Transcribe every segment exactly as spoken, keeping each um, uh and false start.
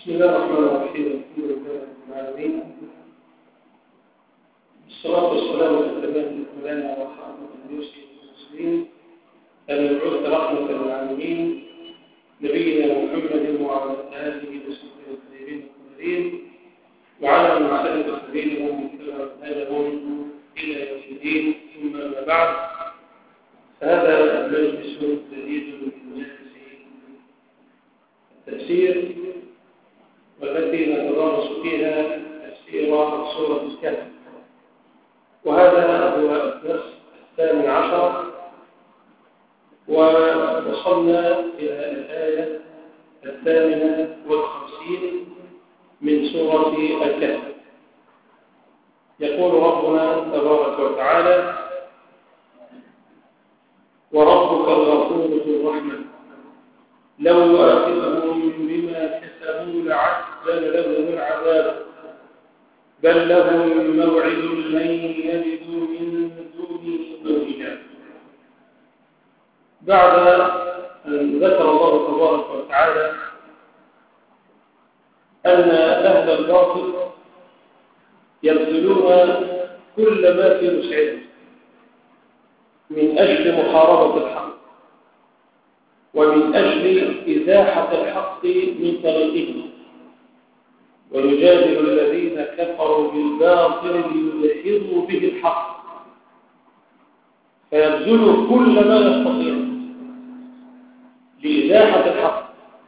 بسم الله الرحمن الرحيم. الحمد لله رب العالمين، والصلاة والسلام على الأتمان على محمد يوسف المسلمين المبعوث رحمة للعالمين نبينا محمد وعلى آله وصحبه الطيبين الطاهرين وعلى من سلك سبيلهم واتبع هداهم إلى يوم الدين. ثم أما بعد، فهذا مجلس جديد من مجالس التفسير، والتي نتدارس فيها تفسير سورة الكهف، وهذا هو الدرس الثامن عشر، ووصلنا إلى الآية الثامنة والخمسين من سورة الكهف. يقول ربنا تبارك وتعالى: وربك الغفور ذو الرحمة لو يؤاخذهم بما كسبوا لعجل لهم العذاب بل لهم موعد لن يجدوا من دونه موئلا. بعد أن ذكر الله تبارك وتعالى أن أهل الباطل يبذلون كل ما في وسعهم من أجل محاربة الحق ومن أجل إزاحة الحق من طريقهم، ويجادل الذين كفروا بالباطل ليدحضوا به الحق، فيبذلوا كل ما يستطيع لإزاحة الحق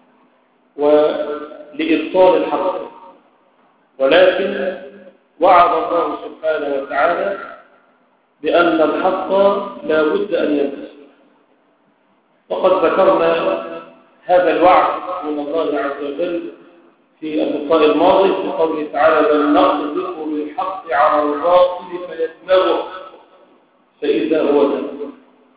ولإبطال الحق. ولكن وعد الله سبحانه وتعالى بأن الحق لا بد أن ينتصر، وقد ذكرنا هذا الوعد من الله عز وجل في اللقاء الماضي في قوله تعالى: بل نقذف بالحق على الباطل فيدمغه فإذا هو زاهق.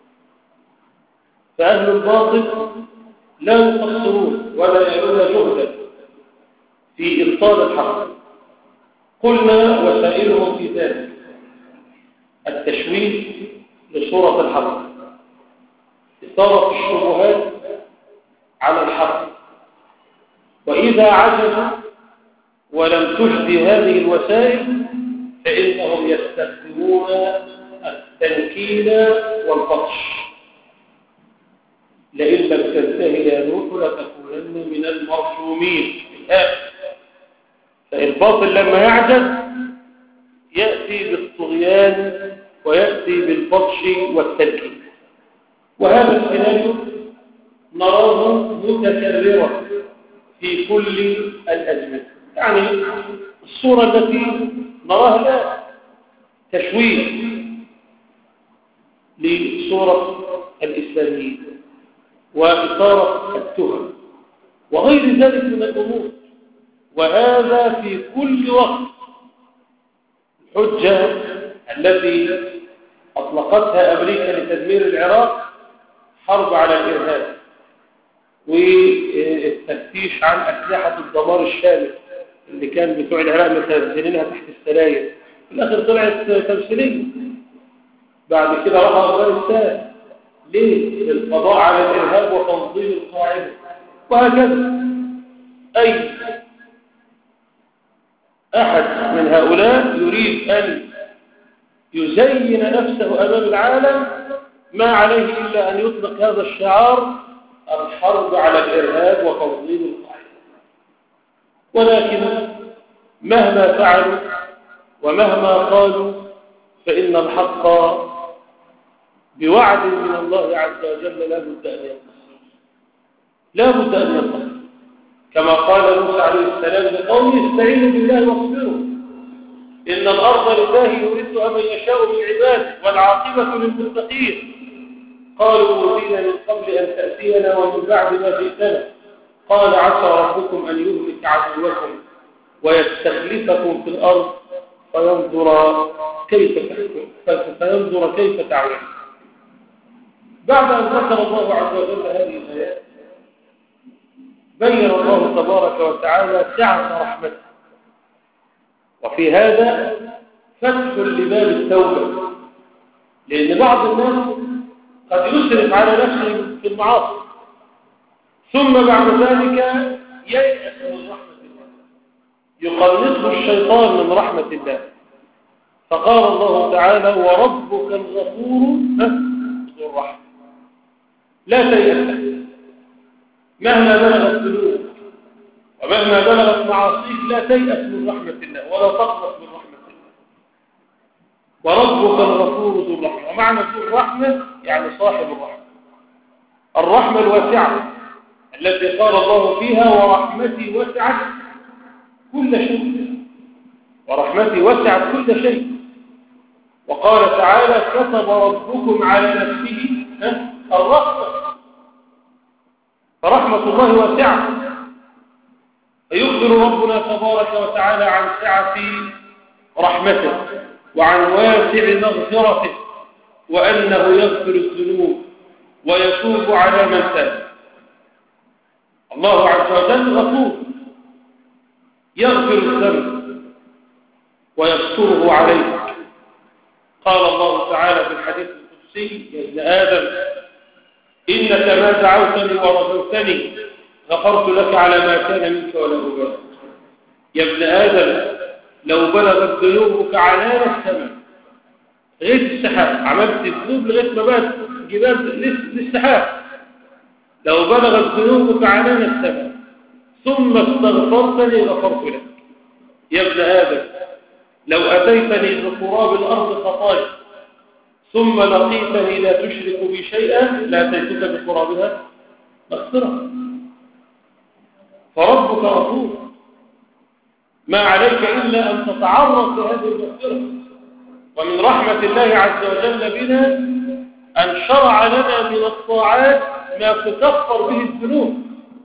فأهل الباطل لا يقصرون ولا يعلون جهدا في إبطال الحق. قلنا وسائلهم في ذلك التشويه لصورة الحق، إثارة الشبهات على الحق، وإذا عجزوا ولم تجدي هذه الوسائل فإنهم يستخدمون التنكيل والبطش: لئن لم تنتهي يا نوح لتكونن من المرجومين. فالباطل لما يعجز يأتي بالطغيان ويأتي بالبطش والتنكيل، وهذا السيناريو نراه متكررا في كل الأزمنة. يعني الصورة التي نراها الآن تشويه لصورة الإسلاميين وإثارة التهم وغير ذلك من الأمور، وهذا في كل وقت. الحجة التي أطلقتها أمريكا لتدمير العراق حرب على الإرهاب، والتفتيش عن أسلحة الدمار الشامل اللي كان بتوع العراق متنزلينها تحت السراير، في الآخر طلعت تمثيلية. بعد كده راح أفغانستان ليه؟ للقضاء على الإرهاب وتنظيم القاعدة، وهكذا. أي أحد من هؤلاء يريد أن يزين نفسه أمام العالم ما عليه إلا أن يطلق هذا الشعار: الحرب على الإرهاب وتنظيم القاعدة. ولكن مهما فعلوا ومهما قالوا فإن الحق بوعد من الله عز وجل لا بد أن ينتصر، لا بد أن ينتصر، كما قال موسى عليه السلام لقومه: استعينوا بالله واصبروا إن الأرض لله يورثها من يشاء من عباده والعاقبة للمتقين. قالوا: أوذينا من قبل أن تأتينا ومن بعد ما جئتنا. قال: عسى ربكم أن يهلك عدوكم ويستخلفكم في الأرض فينظر كيف تحكم فينظر كيف تعملون. بعد أن ذكر الله عز وجل هذه الآيات بين الله تبارك وتعالى سعة رحمته، وفي هذا فتح لباب التوبة، لأن بعض الناس قد يسرف على نفسه في المعاصي ثم بعد ذلك ييأس من رحمة الله يقنطه الشيطان من رحمة الله. فقال الله تعالى وربك الغفور ذو الرحمة. لا تيأس مهما بلغت ذنوبك ومهما بلغت معاصيك، لا تيأس من رحمة الله ولا تقنط من رحمة الله. وربك الغفور ذو الرحمة، ومعنى ذو الرحمة يعني صاحب الرحمة، الرحمة الواسعة التي قال الله فيها ورحمتي وسعت كل شيء، ورحمتي وسعت كل شيء. وقال تعالى كتب ربكم على نفسه الرحمة، فرحمة الله واسعة. فيخبر ربنا تبارك وتعالى عن سعة رحمته وعن واسع مغفرته، وأنه يغفر الذنوب ويتوب على من تاب. الله عز وجل غفور يغفر الذنب ويستره عليه. قال الله تعالى في الحديث القدسي يا ابن آدم إنك ما دعوتني ورجوتني غفرت لك على ما كان منك ولا أبالي. يا ابن آدم لو بلغت ذنوبك عنان السماء، غيث السحاب، عملت الذنوب لغاية ما بقت جبال للسحاب، لو بلغت ذنوبك عنان السماء ثم استغفرتني غفرت لك. يا ابن آدم لو أتيتني بقراب الأرض خطايا ثم لقيتني لا تشرك بي شيئا لأتيتك بقرابها مغفرة. فربك غفور، ما عليك إلا أن تتعرض لهذه المغفرة. ومن رحمة الله عز وجل بنا أن شرع لنا من الطاعات ما تكفر به الذنوب.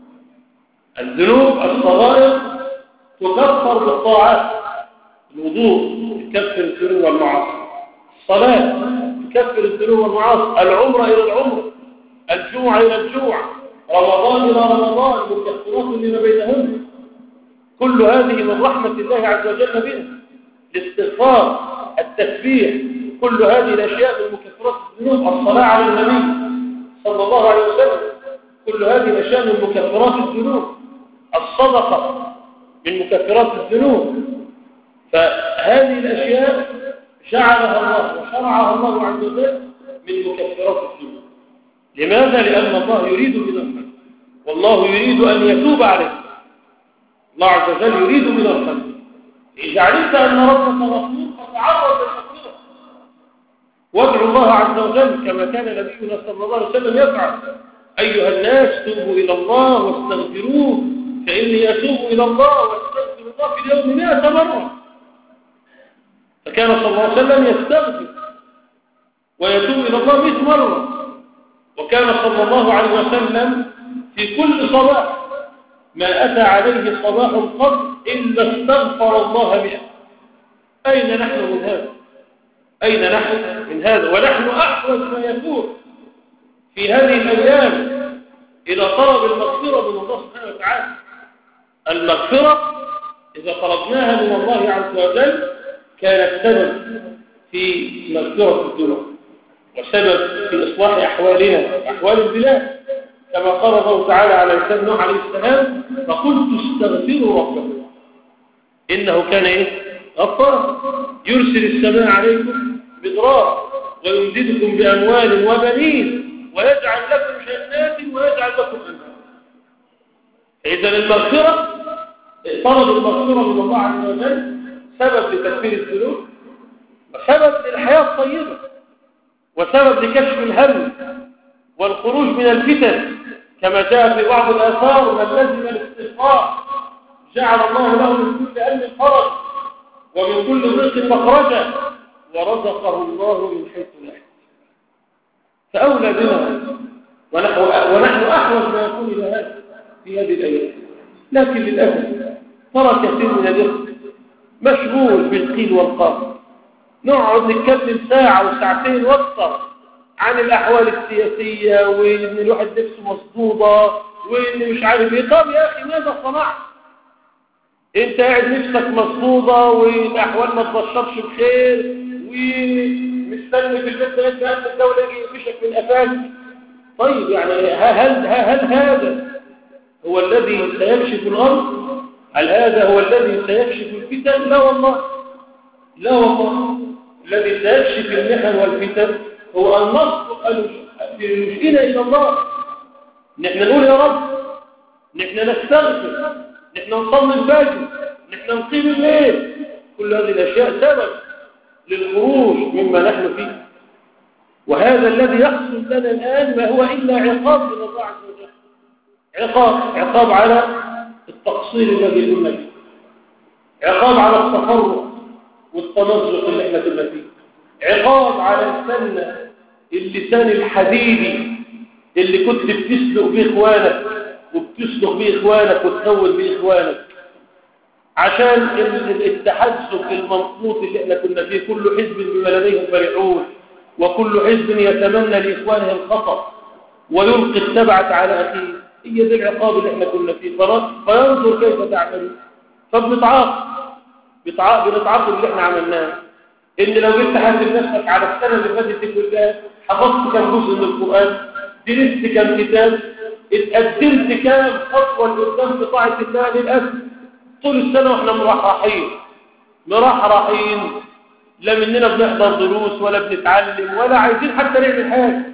الذنوب الصغائر تكفر بالطاعات، الوضوء يكفر الذنوب والمعاصي، الصلاة تكفر الذنوب والمعاصي، العمرة إلى العمرة، الجوع إلى الجوع، رمضان إلى رمضان، مكفرات لما بينهن. كل هذه من رحمة الله عز وجل بنا. الاستغفار، التسبيح، كل هذه الأشياء من مكفرات الذنوب. الصلاة على النبي صلى الله عليه وسلم، كل هذه الأشياء من مكفرات الذنوب. الصدقة من مكفرات الذنوب. فهذه الأشياء جعلها الله وشرعها الله عز وجل من مكفرات الذنوب. لماذا؟ لأن الله يريد من الخلق، والله يريد أن يتوب عليه. الله عز وجل يريد من الخلق. إذا علمت أن ربك غفور فتعرض للمغفرة، وادعوا الله عز وجل كما كان نبينا صلى الله عليه وسلم يفعل. أيها الناس توبوا إلى الله واستغفروه فإني أتوب إلى الله واستغفر الله في اليوم مئة مرة. فكان صلى الله عليه وسلم يستغفر ويتوب إلى الله مئة مرة. وكان صلى الله عليه وسلم في كل صباح ما أتى عليه صباح قط إلا استغفر الله مئة. أين نحن من هذا؟ أين نحن من هذا؟ ونحن أحوج ما يكون في هذه الأيام إلى طلب المغفرة من الله سبحانه وتعالى. المغفرة إذا طلبناها من الله عز وجل كانت سبب في مغفرة الذنوب وسبب في إصلاح أحوالنا أحوال البلاد، كما قال الله تعالى على لسان نوح عليه السلام فقلت استغفروا ربكم إنه كان إيه؟ غفارا يرسل السماء عليكم مدرارا ويمددكم بأموال وبنين ويجعل لكم جنات ويجعل لكم أنهارا. إذا المغفرة، طلب المغفرة من الله عز وجل سبب لتكفير الذنوب وسبب للحياة الطيبة وسبب لكشف الهم والخروج من الفتن، كما جاء في بعض الآثار من لزم الاستغفار جعل الله له من كل هم فرج ومن كل ضيق مخرجا ورزقه الله من حيث لا يحتسب. فأولى بنا ونحن, ونحن أحوج ما يكون إلى هذا في هذه الأيام. لكن للأسف ترى كثير من الإخوة مشغول بالقيل والقال، نقعد نتكلم ساعة وساعتين واكثر عن الأحوال السياسية وإن الواحد نفسه مصدودة وإن مش عارف إيه. طب يا أخي ماذا صنعت؟ أنت قاعد نفسك مصدودة والأحوال ما تبشرش بخير ومستني في البيت لغاية أن الدولة يجي يفشك من أفاك. طيب يعني هل, هل, هل هذا هو الذي سيمشي في الأرض؟ هل هذا هو الذي سيكشف الفتن؟ لا والله، لا والله. الذي سيكشف المحن والفتن هو أن نصدق لنشئنا إلى الله. نحن نقول يا رب، نحن نستغفر، نحن نصلي الفجر، نحن نقيم الليل. كل هذه الأشياء سبب للخروج مما نحن فيه. وهذا الذي يحصل لنا الآن ما هو إلا عقاب من الله عز وجل. عقاب عقاب على التقصير الذي كنا فيه، عقاب على التفرق والتنزق اللي احنا كنا فيه، عقاب على السنة اللسان الحديدي اللي كنت بتسلق بيه اخوانك وبتسلق بيه اخوانك وتخول بيه اخوانك، عشان التحزب المنقوط اللي احنا كنا فيه. كل حزب بما لديهم فرحون، وكل حزب يتمنى لاخوانه الخطأ ويلقي التبعة على اخيه. هي دي العقاب اللي احنا كنا فيه. فينظر كيف تعملون. فبنتعاقب بنتعاقب اللي احنا عملناه. ان لو جيت تحاسب نفسك على السنه اللي فاتت دي كلها، حفظت كم جزء من القران، درست كم كتاب، اتقدمت كم خطوه لقدام في طاعه الله، للاسف طول السنه واحنا مرحرحين مرحرحين، لا مننا بنحضر دروس ولا بنتعلم ولا عايزين حتى نعمل حاجه.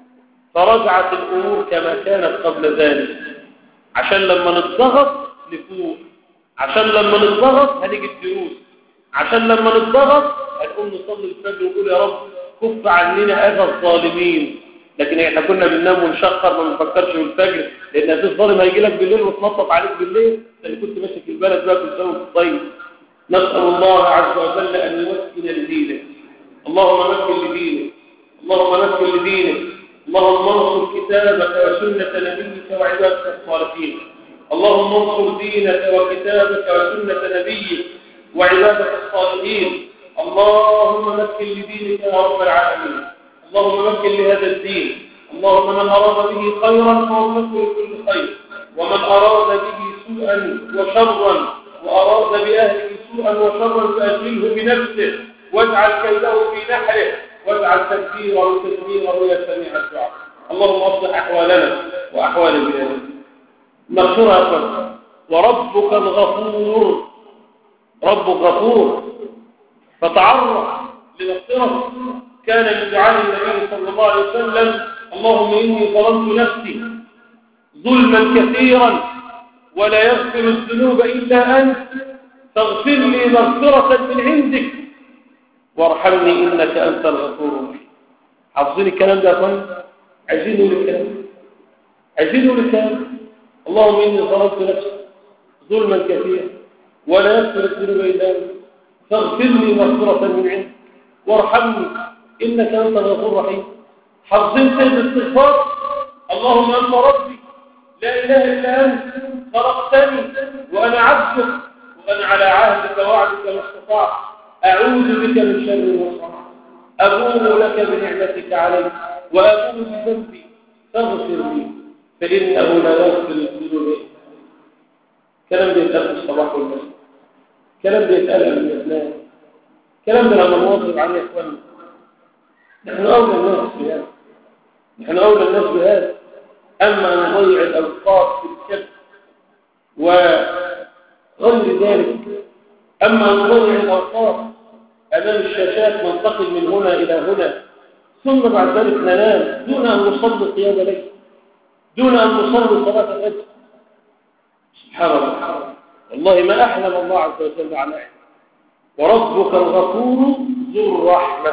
فرجعت الامور كما كانت قبل ذلك، عشان لما نتضغط نفوق، عشان لما نتضغط هنيجي الدروس، عشان لما نتضغط هنقوم نصلي الفجر ونقول يا رب كف عننا اذى الظالمين. لكن احنا كنا بننام ونشخر ما بنفكرش في الفجر، لان هذا الظالم هيجي لك بالليل وتنطط عليك بالليل. انت كنت ماشي في البلد بقى كل سنه وانت طيب. نسال الله عز وجل ان يمكن لدينه. اللهم مكن لدينه، اللهم مكن لدينه، اللهم انصر كتابك وسنه نبيك وعبادك الصالحين. اللهم انصر دينك وكتابك وسنة نبيك وعبادك الصالحين. اللهم مكن لدينك يا رب العالمين. اللهم مكن لهذا الدين. اللهم من أراد به خيرا فوفقه لكل خير، ومن أراد به سوءا وشرا وأراد بأهله سوءا وشرا فأشغله بنفسه واجعل كيده في نحره واجعل تدبيره تدميره يا سميع الدعاء. اللهم اصلح أحوالنا وأحوال بلادنا. مغفرة يا أخوان. وربك الغفور، رب غفور، فتعرض لمغفرة. كان من دعاء النبي صلى الله عليه وسلم اللهم إني ظلمت نفسي ظلما كثيرا ولا يغفر الذنوب إلا أنت فاغفر لي مغفرة من عندك وارحمني إنك أنت الغفور الرحيم. حافظين الكلام ده يا أخوان؟ عايزين نقول الكلام، عايزين نقول الكلام. اللهم إني ظلمت نفسي ظلما كثيرا ولا يغفر الذنوب إلا أنت فاغفر لي مغفرة من عندك وارحمني إنك أنت الغفور الرحيم. حافظين سيد الاستغفار. اللهم أنت ربي لا إله إلا أنت خلقتني وأنا عبدك وأنا على عهدك ووعدك ما استطعت أعوذ بك من شر ما صنعت أبوء لك بنعمتك علي وأبوء بذنبي فاغفر لي فإنه لا يغفر الذنوب. كلام بيتقال في الصباح والمساء، كلام بيتقال من الإسلام، كلام ده لما نواظب عليه يا إخواننا. نحن أولى الناس بهذا، نحن أولى الناس بهذا. أما أن نضيع الأوقات في الكذب وغير ذلك، أما أن نضيع الأوقات أمام الشاشات ننتقل من هنا إلى هنا ثم بعد ذلك ننام دون أن نصلي قيام ليل، دون أن نصلي صلاة الفجر. سبحان الله، والله ما أحلم الله عز وجل على أحد. وربك الغفور ذو الرحمة.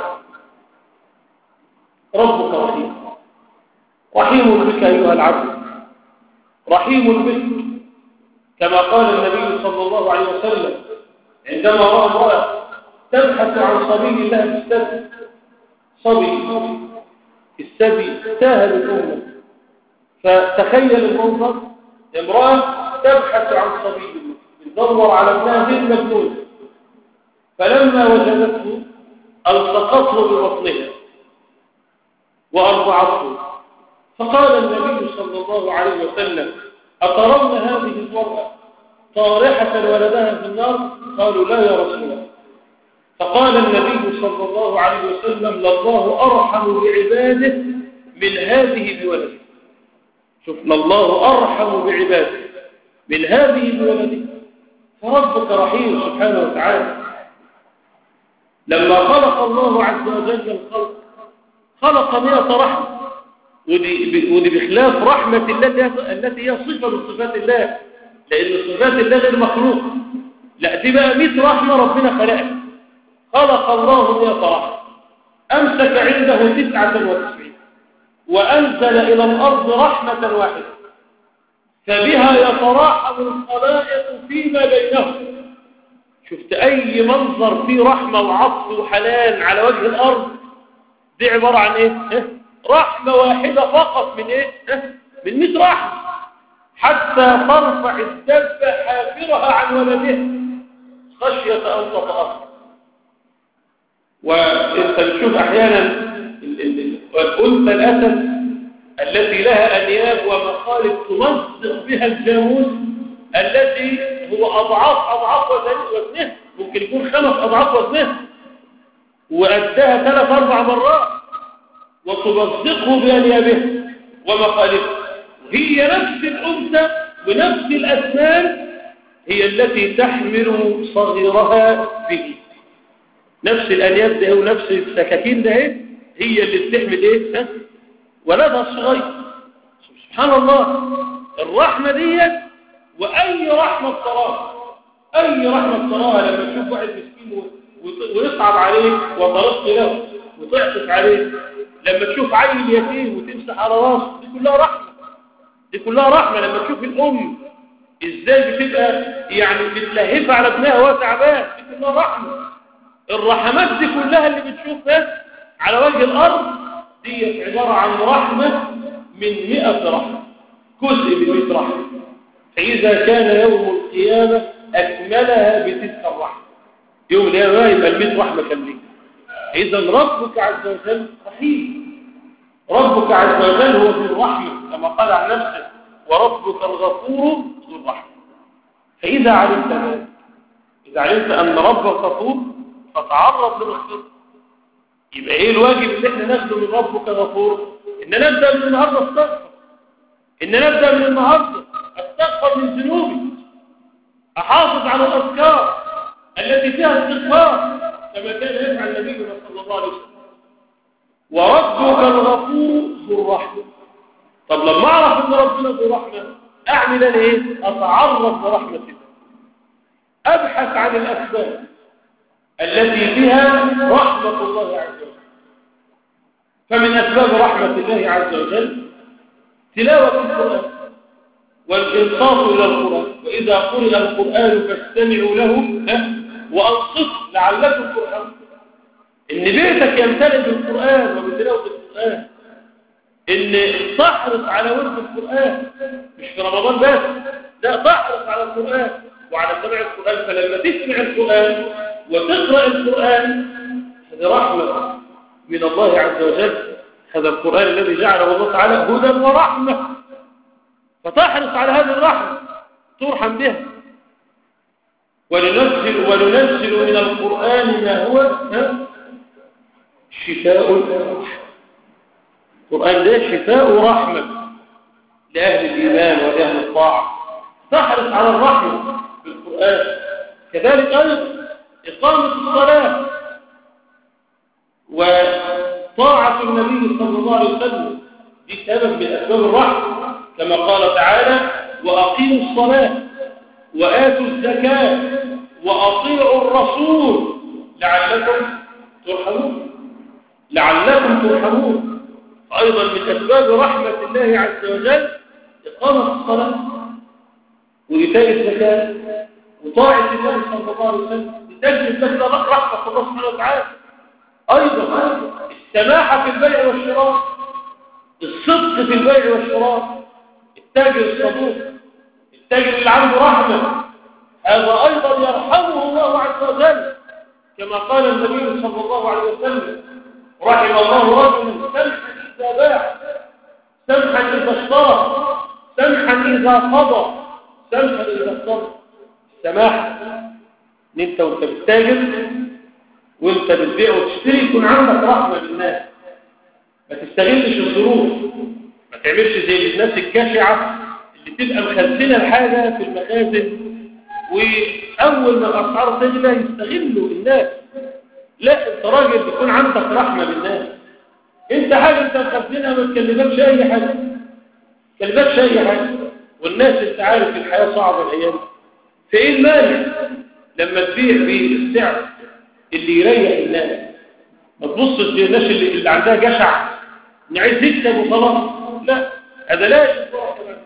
ربك رحيم، رحيم بك أيها العبد، رحيم بك كما قال النبي صلى الله عليه وسلم عندما رأى امرأة تبحث عن صبي الله بالسبي، صبي السبي ساهل الأمة. فتخيل المنظر، امرأة تبحث عن صبي تدور على ابنها غير مجنون، فلما وجدته التقته ببطنها وأرضعته. فقال النبي صلى الله عليه وسلم أترون هذه المرأة طارحة ولدها في النار؟ قالوا لا يا رسول الله. فقال النبي صلى الله عليه وسلم لله أرحم بعباده من هذه بولده. شوفنا الله أرحم بعباده من هذه بولده. فربك رحيم سبحانه وتعالى. لما خلق الله عز وجل الخلق خلق مئة رحمة، ودي, ودي بخلاف رحمة الله التي هي صفة من صفات الله، لأن صفات الله غير مخلوق. لا، دي بقى مئة رحمة ربنا خلقها. خلق الله مئة رحمة، أمسك عنده تسعة وتسعين، وأنزل إلى الأرض رحمة واحدة، فبها يتراحم الخلائق فيما بينهم. شفت أي منظر فيه رحمة وعطف وحنان على وجه الأرض، دي عبارة عن إيه؟ رحمة واحدة فقط من إيه؟ من مئة رحمة، حتى ترفع الدابة حافرها عن ولدها خشية أن تتأثر. وانت بتشوف احيانا الانثى الاسد التي لها انياب ومخالب تمزق بها الجاموس التي هو اضعاف اضعاف وزنه، ممكن يكون خمس اضعاف وزنه، واداها ثلاث اربع مرات وتمزقه بانيابها ومخالبه. هي نفس الانثى ونفس الاسنان هي التي تحمل صغيرها به، نفس الأنياب ده ونفس السكاكين ده هي اللي بتحمل إيه؟ ها؟ ولدها الصغير. سبحان الله، الرحمة دي وأي رحمة تراها، أي رحمة تراها لما تشوف واحد مسكين ويصعب عليه وترص له وتعطف عليه، لما تشوف عيل يتيم وتمسح على راسه، دي كلها رحمة، دي كلها رحمة. لما تشوف الأم إزاي بتبقى يعني بتلهفها على ابنها وهو تعبان، دي كلها رحمة. الرحمات دي كلها اللي بتشوفها على وجه الأرض دي عبارة عن رحمة من مئة رحمة، جزء من مئة رحمة. فإذا كان يوم القيامة أكملها بتلك الرحمة، يوم القيامة يبقى المئة رحمة كاملين. إذا ربك عز وجل رحيم، ربك عز وجل هو ذو الرحمة كما قال عن نفسه، وربك الغفور ذو الرحمة. فإذا علمت ذلك، إذا علمت أن ربك غفور فتعرض لمغفرته. يبقى ايه الواجب اللي احنا ناخده من ربك غفور؟ ان نبدا من النهارده استغفر، ان نبدا من النهارده استغفر من ذنوبي، احافظ على الاذكار التي فيها استغفار كما كان يفعل نبينا صلى الله عليه وسلم. وربك الغفور ذو الرحمه. طب لما اعرف ان ربنا ذو رحمه اعمل انا ايه؟ اتعرض لرحمه الله، ابحث عن الاسباب التي فيها رحمة الله عز وجل. فمن أسباب رحمة الله عز وجل تلاوة القرآن والإنصات إلى القرآن، وإذا قرئ القرآن فاستمعوا له وأنصتوا لعلكم ترحمون. إن بيتك يمتلئ بالقرآن وبتلاوة القرآن، إن تحرص على ورد القرآن مش في رمضان بس، لا، تحرص على القرآن وعلى سماع القرآن. فلما تسمع القرآن وتقرأ القرآن هذه رحمة من الله عز وجل. هذا القرآن الذي جعله الله تعالى هدى ورحمة، فتحرص على هذه الرحمة ترحم بها. وننزل, وننزل من القرآن ما هو شفاء ورحمة. القرآن ده شفاء ورحمة لأهل الإيمان ولأهل الطاعة. تحرص على الرحمة في القرآن. كذلك أيضا إقامة الصلاة وطاعة النبي صلى الله عليه وسلم دي سبب من أسباب الرحمة، كما قال تعالى: وأقيموا الصلاة وآتوا الزكاة وأطيعوا الرسول لعلكم ترحمون، لعلكم ترحمون. أيضا من أسباب رحمة الله عز وجل إقامة الصلاة وإيتاء الزكاة وطاعة النبي صلى الله عليه وسلم تجلب لك رحمة الله سبحانه وتعالى. أيضا السماحة في البيع والشراء، الصدق في البيع والشراء، التاجر الصدوق، التاجر اللي عنده رحمة، هذا أيضا يرحمه الله عز وجل، كما قال النبي صلى الله عليه وسلم: رحم الله رجلا سمحا إذا باع، سمحا إذا اشترى، سمحا إذا قضى، سمحا إذا اقتضى. السماحة ان انت وانت بتتاجر وانت بتبيع وتشتري يكون عندك رحمة بالناس، ما تستغلش الظروف، ما تعملش زي الناس الجشعة اللي تبقى مخزنة الحاجة في المخازن وأول ما الأسعار تغلى يستغلوا الناس. لا، أنت راجل يكون عندك رحمة بالناس. أنت حاجة أنت مخزنها ما تكلمكش أي حاجة، ما تكلمكش أي حاجة، والناس أنت عارف الحياة صعبة الأيام. فإيه المانع لما تبيع بالسعر اللي يريح الناس؟ ما تبصش للناس اللي, اللي عندها جشع عايز يكسب وخلاص. لا، هذا لا يجوز.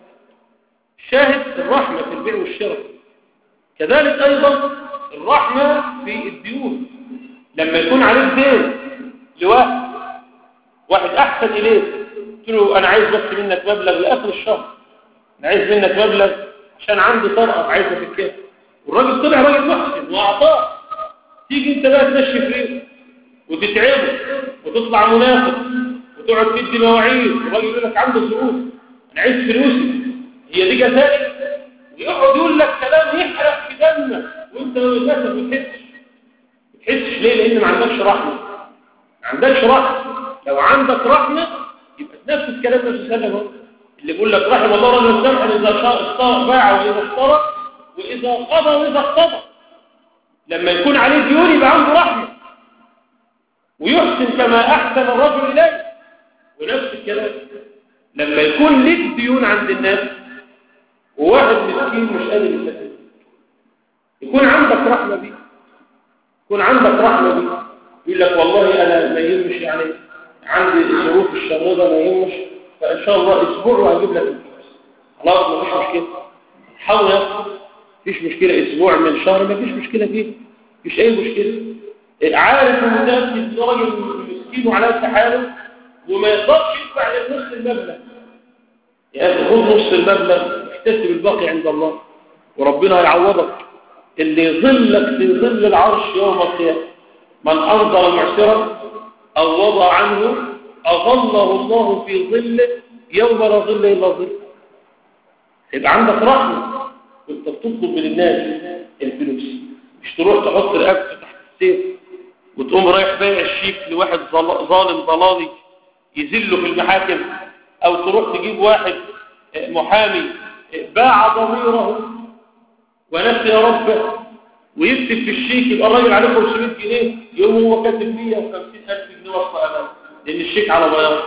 شاهد الرحمة في البيع والشراء. كذلك أيضا الرحمة في الديون. لما يكون عليك دين لواحد، واحد أحسن إليه، قلت له أنا عايز بس منك مبلغ لآخر الشهر، أنا عايز منك مبلغ عشان عندي طرقة عايز أفكها، والراجل طلع راجل محسن وأعطاه. تيجي أنت بقى تمشي فريق وتتعبه وتطلع منافق وتقعد تدي مواعيد، والراجل يقول لك عنده ظروف، أنا عايز فلوسي، هي دي جزائي، ويقعد يقول لك كلام يحرق في دمك، وانت للاسف ما تحسش. ما تحسش ليه؟ لان ما عندكش رحمه. ما عندكش رحمه. لو عندك رحمه يبقى نفس الكلام ده تسلم اللي بيقول لك رحم الله رجل سمحا اذا اشترى باع واذا اشترى واذا قضى واذا اقتضى. لما يكون عليه ديون يبقى عنده رحمه ويحسن كما احسن الرجل اليه. ونفس الكلام لما يكون لك ديون عند الناس وواحد مسكين مش قادر يسدد، يكون عندك رحمة بيه، يكون عندك رحمة بيه. يقول لك والله أنا ما يهمش، يعني عندي ظروف الشريضة ما يهمش، فإن شاء الله أسبوع وهجيب لك الفلوس. خلاص ما فيش مشكلة، حاول يا فيش مشكلة، أسبوع من شهر ما فيش مشكلة فيه، مفيش أي مشكلة. عارف ومتأكد إن راجل مسكين وعلى حاله وما يقدرش يدفع لنص المبلغ، يا أخي خذ نص المبلغ احتسب الباقي عند الله وربنا يعوضك. اللي يظلك في ظل العرش يوم القيامة من أنظر معسرا أو وضع عنه أظله الله في ظله يوم لا ظل إلا ظله. يبقى عندك رحمة وانت بتطلب من الناس الفلوس، مش تروح تحط رقبتك تحت السيف وتقوم رايح بايع الشيك لواحد ظالم ضلالي يذله في المحاكم، أو تروح تجيب واحد محامي باع ضميره ونسي ربه ويكتب في الشيك يبقى الراجل عليه خمسمائة جنيه، يوم هو كاتب مئة وخمسين ألف جنيه وسط أمانة لأن الشيك على بياض،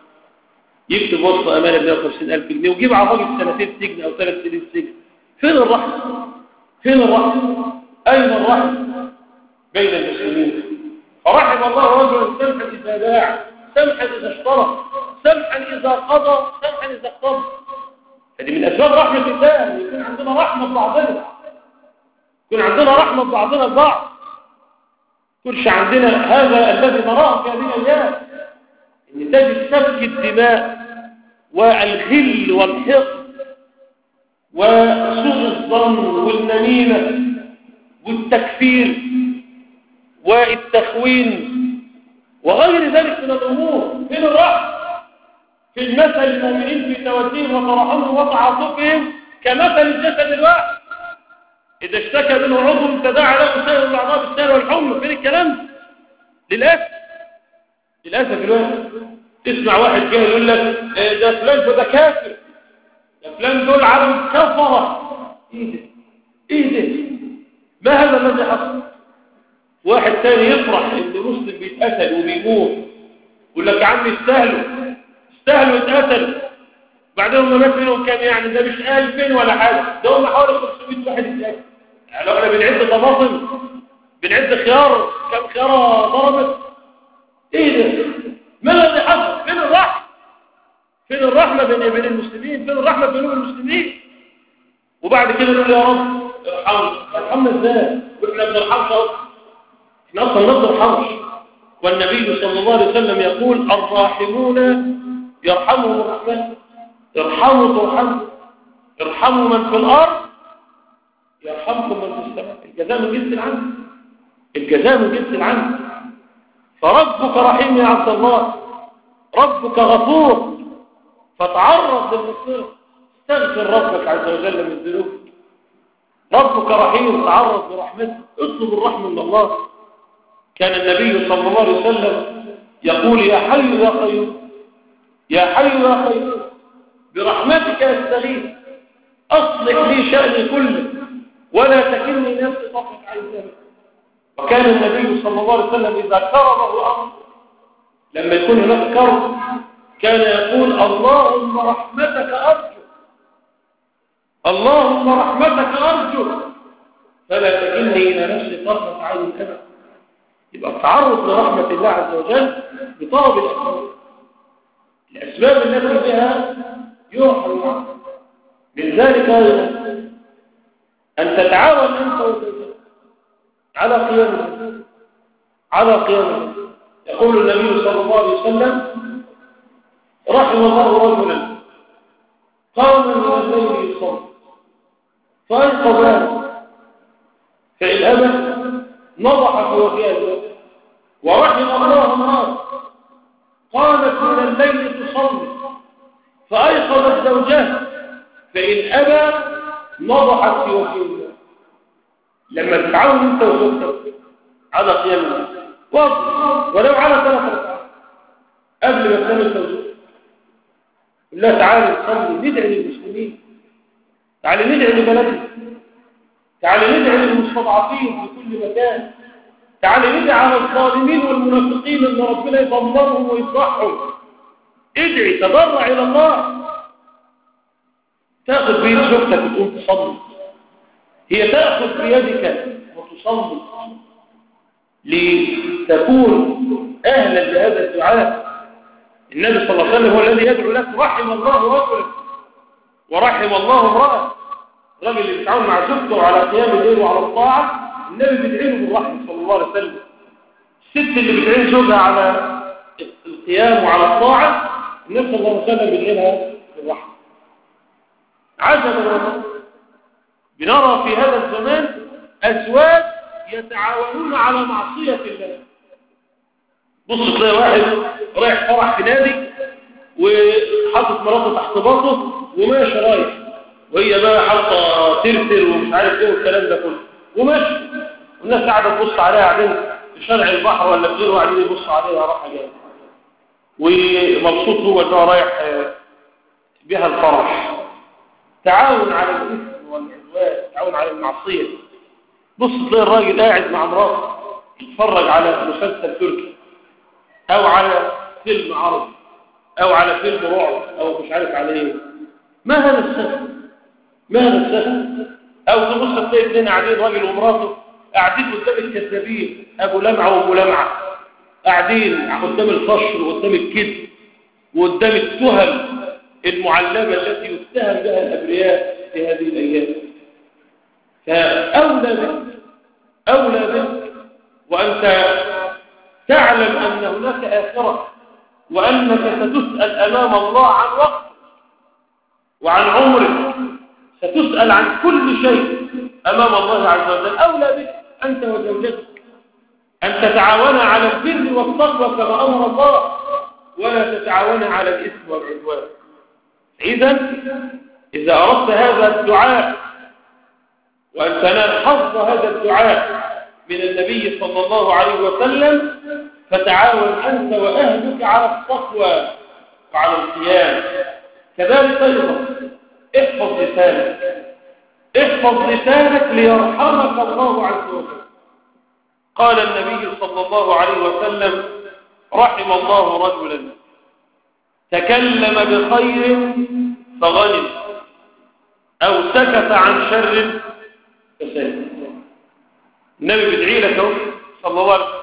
يكتب وسط أمانة ب مئة وخمسين ألف جنيه ويجيب على الراجل سنتين سجن أو ثلاث سنين سجن. فين الرحمة؟ فين الرحمة؟ أين الرحمة بين المسلمين؟ فرحم الله رجلا سمحا إذا باع، سمحا إذا اشترى، سمحا إذا قضى، سمحا إذا اقتضى. هذه من أسباب رحمة الله، أن يكون عندنا رحمة بعضنا، يكون عندنا رحمة بعضنا البعض. كلش عندنا هذا الذي نراه في هذه الأيام، أن تجد سفك الدماء والغل والحقد وسوء الظن والنميمة والتكفير والتخوين وغير ذلك من الأمور. فين الرحمة؟ في المثل المؤمنين في توديهم وفرحهم وتعاطفهم كمثل الجسد الواحد إذا اشتكى منه عضو تداعى له سائر الأعضاء بالسهر والحمى. فين الكلام؟ للأسف للأسف الواحد تسمع واحد جاي يقول لك ده فلان ده كافر، ده فلان دول عالم كفرة. ايه ده؟ ايه ده؟ ما هذا الذي حصل؟ واحد تاني يفرح ان مسلم بيتقتل وبيموت يقول لك يا عم يستاهلوا استاهلوا يتقتلوا، بعدين هم مات منهم كام؟ يعني ده مش ألفين ولا حاجه، ده هم حوالي خمسمائة واحد يتقتل. يعني لو احنا بنعد طماطم بنعد خيار كم خياره ضربت. ايه ده؟ ما الذي حصل؟ فين الرحمه؟ فين الرحمه بين بين المسلمين؟ فين الرحمه بين المسلمين؟ وبعد كده نقول يا رب ارحمنا. ارحمنا ازاي واحنا ما بنرحمش اصلا؟ احنا اصلا ما بنرحمش. والنبي صلى الله عليه وسلم يقول الراحمون يرحمهم الرحمن، ارحموا ترحموا، ارحموا من في الارض يرحمكم من في السماء. الجزاء من جنس العمل، الجزاء من جنس العمل. فربك رحيم يا عبد الله، ربك غفور، فتعرض للمصير، استغفر ربك عز وجل من الذنوب. ربك رحيم، تعرض برحمته، اطلب الرحمة من الله. كان النبي صلى الله عليه وسلم يقول يا حي يا قيوم، يا حي يا قيوم برحمتك استغيث، اصلح لي شأني كله ولا تكلني نفسي طرفة عين ذلك. وكان النبي صلى الله عليه وسلم إذا كرمه أمر لما يكون هناك كرم كان يقول اللهم رحمتك أرجو اللهم رحمتك أرجو فلا تكلني إلى نفسي طرفة عين أبدا. يبقى التعرض لرحمة الله عز وجل بطلب الأسباب الأسباب التي بها يرحم عنه. من ذلك أيضا أن تتعاون أنت وزوجك على قيام الليل على قيام الليل. يقول النبي صلى الله عليه وسلم رحم الله رجلا قام من الليل يصلي فأيقظ أهله فإن أبى نضح في وجهه الليل. ورحم الله امرأة قامت من الليل تصلي فأيقظت زوجها فإن أبى نضحت في وجهه الليل. لما تتعاون أنت وزوجتك على قيام الليل ولو على ثلاث ركعات قبل ما تنام التوجيه الله تعالى نصلي ندعي للمسلمين تعالى ندعي لبلدنا تعالى ندعي للمستضعفين في كل مكان تعالى ندعي على الظالمين والمنافقين ان ربنا يدمرهم ويفضحهم. ادعي تضرع الى الله. تاخذ بيد زوجتك وتقوم تصلي هي تاخذ بيدك وتصلي لتكون اهلا لهذا الدعاء. النبي صلى الله عليه وسلم هو الذي يدعو لك رحم الله رجلا ورحم الله امرأة. الرجل اللي بيتعاون مع زوجته على قيام الليل وعلى الطاعة النبي بيدعي له بالرحمة صلى الله عليه وسلم. الست اللي بتعين زوجها على القيام وعلى الطاعة النبي صلى الله عليه وسلم بيدعي لها بالرحمة. عجبا بنرى في هذا الزمان أزواج يتعاونون على معصية الله. بص تلاقي واحد رايح فرح في نادي وحاطط مراته تحت باطه وماشي رايح وهي بقى حاطه ترتر ومش عارف ايه والكلام ده كله وماشي والناس قاعده تبص عليها قاعدين في شارع البحر ولا في غيره قاعدين يبصوا عليها راحه جايه ومبسوط هو انه رايح بها الفرح. تعاون على الاثم والعدوان تعاون على المعصيه. بص تلاقي الراجل قاعد مع مراته يتفرج على مسلسل تركي او على فيلم عربي او على فيلم رعب او مش عارف على ايه. ما هذا السبب ما هذا السبب؟ او تبص تلاقي اثنين قاعدين راجل ومراته قاعدين قدام الكذابين ابو لمعه وابو لمعه قاعدين قدام الفشر وقدام الكذب وقدام التهم المعلمه التي يتهم بها الابرياء في هذه الايام. فاولى بك اولى بك وانت تعلم أن هناك آخرة وأنك ستسأل أمام الله عن وقت وعن عمرك ستسأل عن كل شيء أمام الله عز وجل. أولى بك أنت وزوجتك أن تتعاونا على البر والتقوى كما أمر الله ولا تتعاونا على الإثم والعدوان. إذا إذا أردت هذا الدعاء وأن تنال حظ هذا الدعاء من النبي صلى الله عليه وسلم فتعاون أنت وأهلك على التقوى وعلى القيام. كذلك أيضا احفظ لسانك احفظ لسانك ليرحمك الله عز وجل. قال النبي صلى الله عليه وسلم رحم الله رجلا تكلم بخير فغنم أو سكت عن شر فساد. النبي بيدعي لك صلى الله عليه وسلم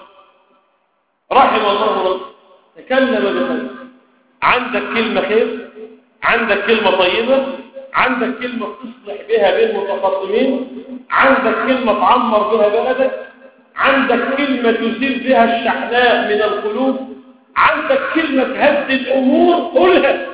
رحم الله رجل تكلم بخير. عندك كلمة خير عندك كلمة طيبة عندك كلمة تصلح بها بين المتخاصمين عندك كلمة تعمر بها بلدك عندك كلمة تزيل بها الشحناء من القلوب عندك كلمة تهدي الأمور قولها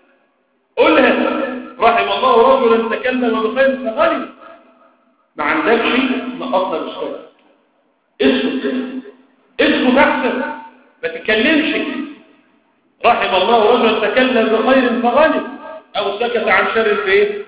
قولها. رحم الله رجلا تكلم بخير فغنم. ما عندكش نقطنا بالشكل اسكت اسكت احسن ما تتكلمش. رحم الله رجلا تكلم بخير فغنم او سكت عن شر فايه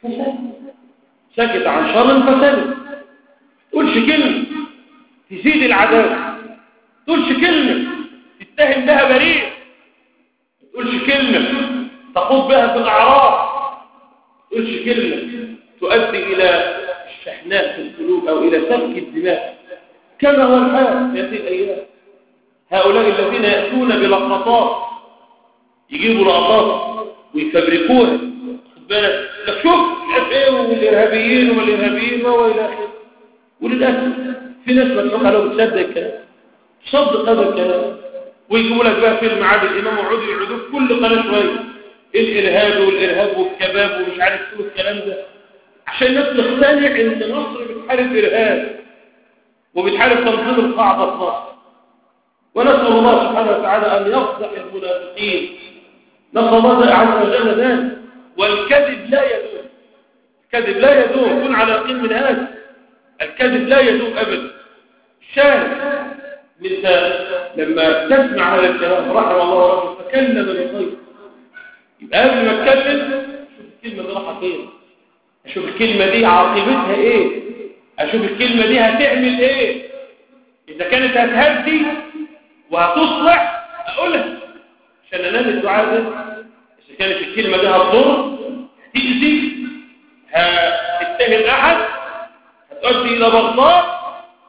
سكت عن شر فسد. تقولش كلمه تزيد العداوه تقولش كلمه تتهم بها بريء تقولش كلمه تخوض بها في الاعراض تقولش كلمه تؤدي الى الشحناء في القلوب أو إلى سفك الدماء كما هو الحال في هذه الأيام. هؤلاء الذين يأتون بلقطات، يجيبوا لقطات ويفبركوها، خد بالك لك شوف ايه والإرهابيين والإرهابيين وإلى آخره. وللأسف في ناس مدفوعة لو بتصدق الكلام، صدق هذا الكلام، ويجيبوا لك بقى فيلم عادل الإمام وعودي يعودوا في كل قناة شوية الإرهاب والإرهاب والكباب ومش عارف كل الكلام ده، عشان الناس تقتنع إن مصر بتحارب إرهاب وبتحارب تنظيم القاعدة في مصر. ونسأل الله سبحانه وتعالى أن يفضح المنافقين، نسأل الله عز وجل ذلك. والكذب لا يدوم، الكذب لا يدوم، كن على يقين من هذا، الكذب لا يدوم أبدا. الشاهد مثل لما تسمع هذا الكلام رحمه الله رجل فكلم بالخير، يبقى قبل ما اتكلم شوف الكلمة دي راحة فين، اشوف الكلمة دي عاقبتها ايه، اشوف الكلمة دي هتعمل ايه. اذا كانت هتهدي وهتصلح اقولها عشان انال الدعاء ده. اذا كانت الكلمة دي هتضر، هتأذي، هتتهم احد، هتؤدي الى بغضاء،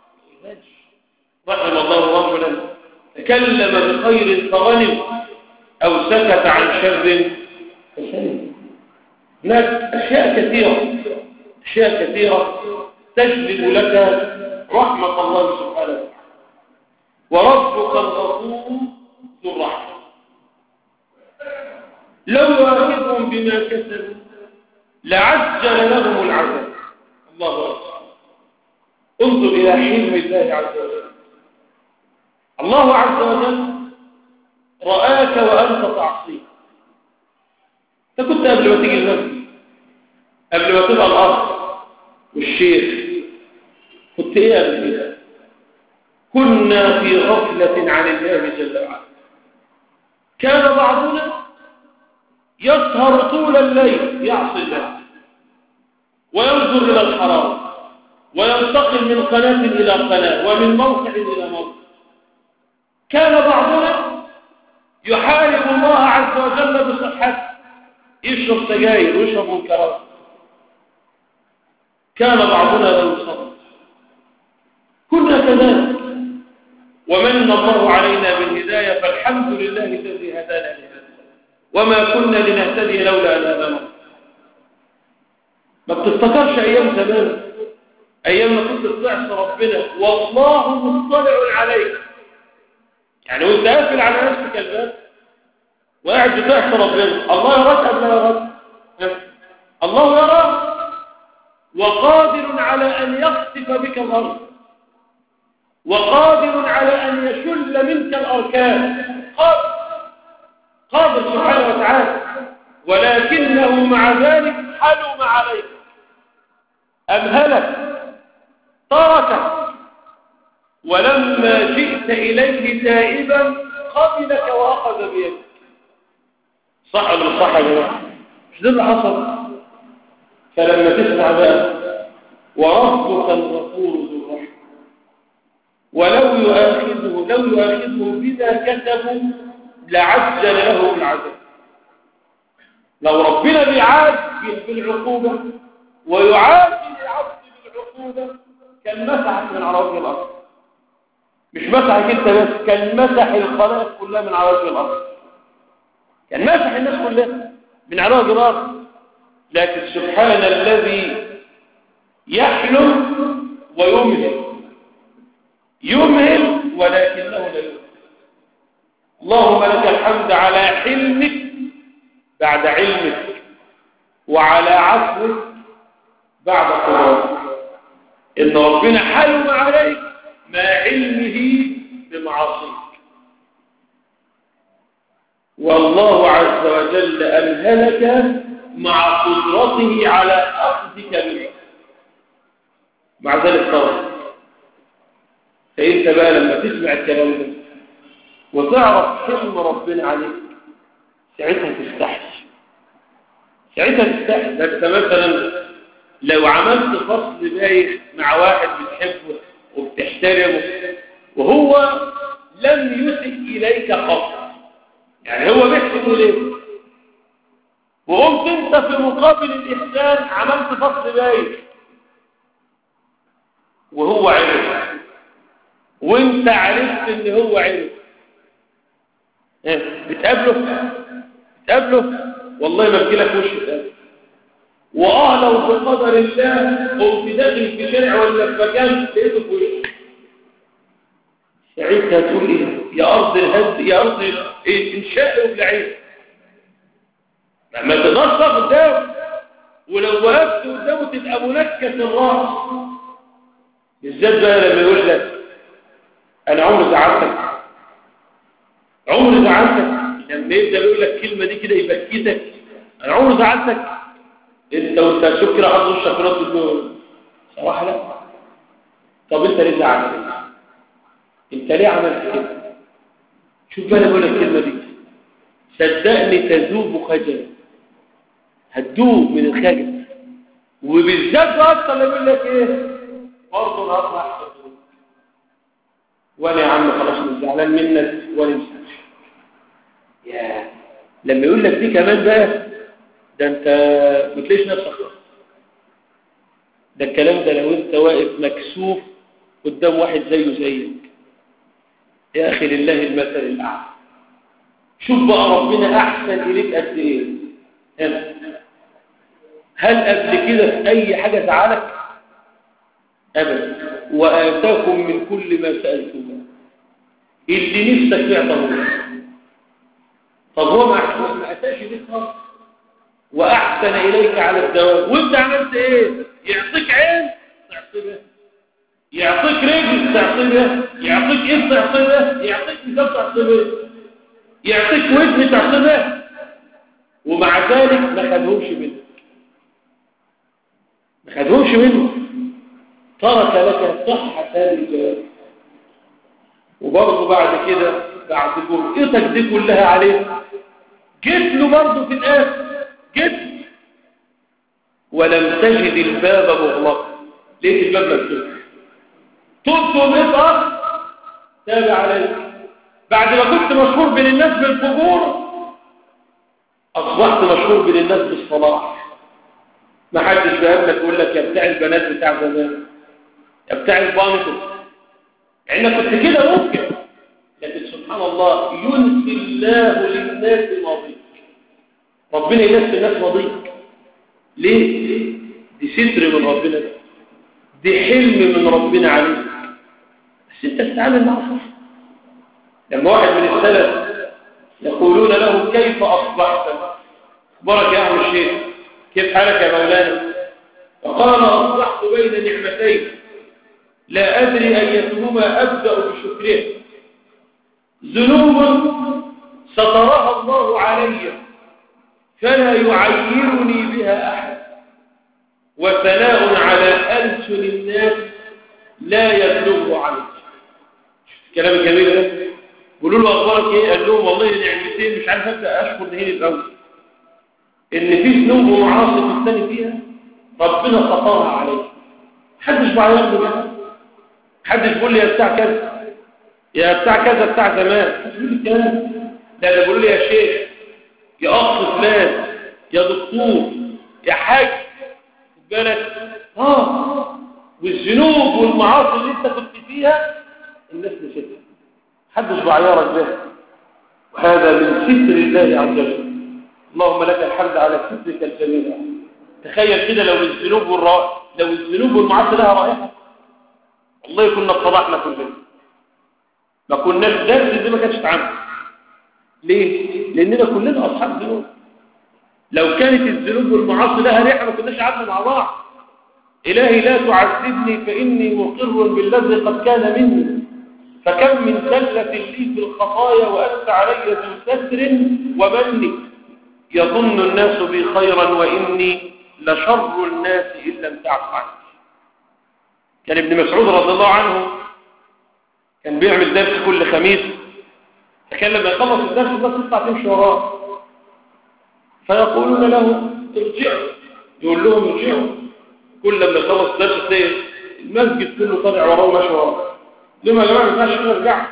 رحم الله رجلا تكلم بخير فغنم او سكت عن شر فسلم. هناك اشياء كثيرة اشياء كثيرة تجلب لك رحمة الله سبحانه وتعالى. وربك الغفور ذو الرحمة لو يؤاخذهم بما كسبوا لعجل لهم العذاب. الله أكبر. انظر إلى حلم الله عز وجل. الله عز وجل رآك وأنت تعصيه. أنت كنت قبل ما تيجي المسجد، قبل ما تبقى الأخ والشيخ، كنت إيه قبل كده؟ كنا في غفلة عن الله جل وعلا. كان بعضنا يسهر طول الليل يعصي الله وينظر إلى الحرام وينتقل من قناة إلى قناة ومن موقع إلى موقع. كان بعضنا يحارب الله عز وجل بصحته، يشرب سجاير ويشرب منكرات. كان بعضنا لا يصلي. كنا كذلك، ومن الله علينا بالهداية فالحمد لله الذي هدانا لهذا وما كنا لنهتدي لولا أن هدانا الله. ما بتفتكرش أيام زمان، أيام ما كنت تطيع ربنا والله مطلع عليك، يعني وانت قافل على نفسك الباب وقاعد بتطيع ربنا، الله يراك أم لا يراك؟ الله يراك وقادر على أن يخسف بك الأرض، وقادر على أن يشل منك الأركان، قادر قادر سبحانه وتعالى، ولكنه مع ذلك حلم عليك، أمهلك، تركك، ولما جئت إليه تائبا قبلك وأخذ بيدك. صح ولا مش صح يا جماعة؟ مش ده اللي حصل؟ فلما تسمع بقى وربك الغفور ذو الرحمة ولو يؤاخذه لو يؤاخذه بما كسبوا لعجل له العذاب. لو ربنا بيعاجل بالعقوبة ويعاجل العبد بالعقوبة كان مسحك من على وجه الأرض، مش مسحك انت بس، كان مسح الخلائق كلها من على وجه الأرض، كان مسح الناس كلها من على وجه الأرض. لكن سبحان الذي يحلم ويمهل، يمهل ولكنه لا يمهل. اللهم لك الحمد على حلمك بعد علمك وعلى عفوك بعد قدرتك، إن ربنا حلم عليك مع علمه بمعاصيك، والله عز وجل أمهلك مع قدرته على أخذك بالعقوبة مع ذلك طبعا. فأنت بقى لما تسمع الكلام ده وتعرف حلم ربنا عليك ساعتها تستحي، ساعتها تستحي. ده انت مثلا لو عملت فصل بايخ مع واحد بتحبه وبتحترمه وهو لم يسئ إليك قط، يعني هو بيحسن إليك وقمت انت في مقابل الإحسان عملت فصل بايخ وهو عرف وانت عرفت ان هو عرف، ايه بتقابله بتقابله والله ما بجيلك وش تقابله. واه لو بقدر الله قمت داخل في شارع ولا في مكان لقيته في وشك، ساعتها تقول ايه؟ يا ارض الهد يا ارض إيه؟ انشاء وبلعين. ما تقدرش تقف قدامه، ولو وقفت قدامه تبقى منكس الراس. بالذات بقى لما يقول لك انا عمري زعلتك عمري زعلتك لما يبدا يقول لك الكلمه دي كده يبكيتك، انا عمري زعلتك. انت وانت تشوف كده حظ وشك في راسك تقول صراحه لا. طب انت ليه زعلت؟ انت ليه عملت كده؟ شوف بقى بقول لك الكلمه دي، صدقني تذوب خجل، هتدوب من الخجل. وبالذات اكتر اللي يقول لك ايه برضه انا هطلع احسن وانا يا عم خلاص مش زعلان منك ولا مسامح. يا لما يقول لك دي كمان بقى ده انت ما تلاقيش نفسك خالص. ده الكلام ده لو انت واقف مكسوف قدام واحد زيه زيك، يا اخي لله المثل الاعلى. شوف بقى ربنا احسن اليك قد ايه. هل قبل كده في اي حاجه زعلك؟ ابدا. واتاكم من كل ما سالتموه اللي نفسك تعطيه. طب هو ما اتاش ليك خالص واحسن اليك على الدوام، وانت عملت ايه؟ يعطيك عين تعصبها، يعطيك رجل تعصبها، يعطيك ايد تعصبها، يعطيك لسان تعصبها، يعطيك ودن تعصبها، ومع ذلك ما خدهمش منك ما خدهمش منك ترك لك صحة هذه الجواب. وبرضه بعد كده بعد جرأتك دي كلها عليه جيت له برضه في الاخر جيت ولم تجد الباب مغلقا، لقيت الباب مفتوح. تبتم اطهر تابع عليك. بعد ما كنت مشهور بين الناس بالفجور اصبحت مشهور بين الناس بالصلاح. ما حدش بيقابلك يقول لك يا بتاع البنات بتاع زمان، يا بتاع البانكو، يعني كنت كده ممكن. لكن سبحان الله ينسي الله للناس ماضيك. ربنا ينسي الناس ماضيك ليه؟ دي ستر من ربنا، دي حلم من ربنا عليك، بس انت تتعامل معه صح. لما واحد من السلف يقولون له كيف اصبحت؟ اخبارك يا عم الشيخ، كيف حالك يا مولانا؟ فقال اصبحت بين نعمتين لا ادري ايتهما ابدا بشكره، ذنوب سترها الله علي فلا يعيرني بها احد، وثناء على ألسن الناس لا يبلغ عنك. الكلام الجميل ده قولوا له اخبارك ايه؟ قال لهم والله نعمتين مش عارف ابدا اشكر دهين الاول، ان في ذنوب ومعاصي تستني فيها ربنا سطرها عليك. محدش بقى ياخد بقى، محدش بيقول لي يا بتاع كذا يا بتاع كذا بتاع زمان، الكلام لا ده بيقول لي يا شيخ يا اخ فلان يا دكتور يا حاج بالك. اه والذنوب والمعاصي اللي انت كنت فيها الناس نسيتها، محدش بعيارك بها، وهذا من ستر الله عز وجل. اللهم لك الحمد على سترك الجميل. تخيل كده لو الذنوب والرا... لو الذنوب والمعاصي لها رائحه والله كنا اتضحنا كلنا، ما كناش درس دي ما كانتش اتعمل. ليه؟ لاننا كلنا اصحاب ذنوب. لو كانت الذنوب والمعاصي لها ريحه ما كناش قعدنا مع بعض. إلهي لا تعذبني فإني مقر بالذي قد كان مني، فكم من زلة لي في الخطايا وأنت علي ذو ستر ومني، يظن الناس بي خيرا وإني لشر الناس إن لم تعف عني. كان ابن مسعود رضي الله عنه كان بيعمل درس كل خميس، فكان لما يخلص الدرس الناس تطلع تمشي وراه فيقولون له ارجعوا، يقول لهم ارجعوا. كل لما يخلص الدرس تلاقي المسجد كله طالع وراه وماشي وراه. لهم يا جماعه ما ينفعش نرجع.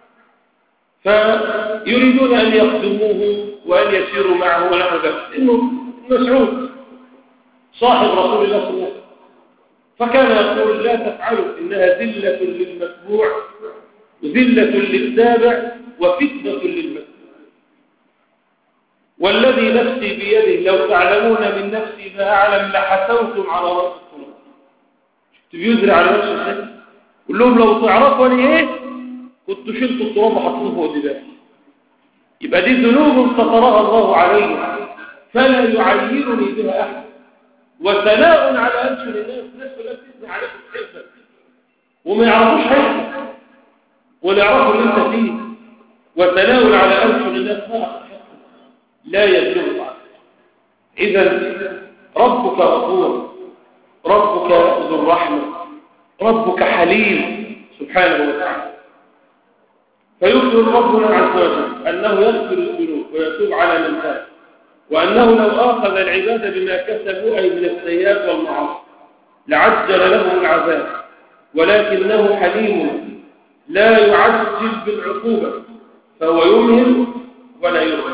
فيريدون ان يخدموه وان يسيروا معه ونحن بس انه مسعود صاحب رسول الله صلى الله عليه وسلم. فكان يقول لا تفعلوا إنها ذلة للمتبوع ذلة للتابع وفتنة للمتبوع والذي نفسي بيده لو تعلمون من نفسي ما أعلم لحسوتم على رأس التراب. بيدري على نفسه ازاي؟ قول لهم لو تعرفوا أنا إيه كنت شلت التراب وحطوه فوق دماغي. يبقى دي ذنوب سترها الله علي فلا يعيرني بها أحد، وثناء على ألسن الناس. الناس كلها بتثني عليك وتحبك وما يعرفوش حاجة ولا يعرفوا اللي انت فيه، وثناء على ألسن الناس لا يبلغ بعض. إذا ربك غفور، ربك ذو الرحمة، ربك حليم سبحانه وتعالى. فيخبر ربنا عز وجل أنه يغفر الذنوب ويتوب على من تاب، وأنه لو آخذ العباد بما كسبوا أي من السيئات والمعاصي لعجل لهم العذاب، ولكنه حليم لا يعجل بالعقوبة فهو يمهل ولا يرهق.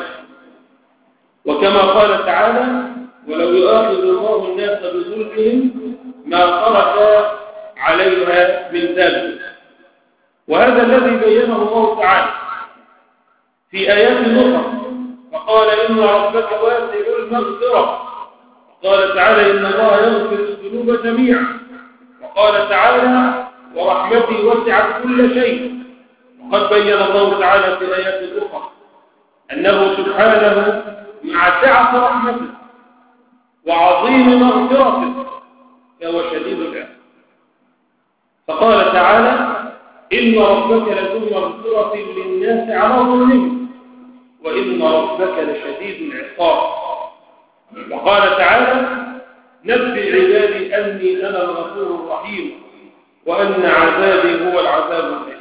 وكما قال تعالى ولو يؤاخذ الله الناس بظلمهم ما ترك عليها من ذلك. وهذا الذي بينه الله تعالى في آيات أخرى، فقال إن ربك واسع المغفرة، وقال تعالى إن الله يغفر الذنوب جميعا، وقال تعالى ورحمتي وسعت كل شيء. وقد بين الله تعالى في آيات أخرى أنه سبحانه مع سعة رحمته وعظيم مغفرته فهو شديد العقاب. فقال تعالى إن ربك لذو مغفرة للناس على ظلمهم وإن ربك لشديد العقاب. وقال تعالى نبئ عبادي أني أنا الغفور الرحيم وأن عذابي هو العذاب الأليم.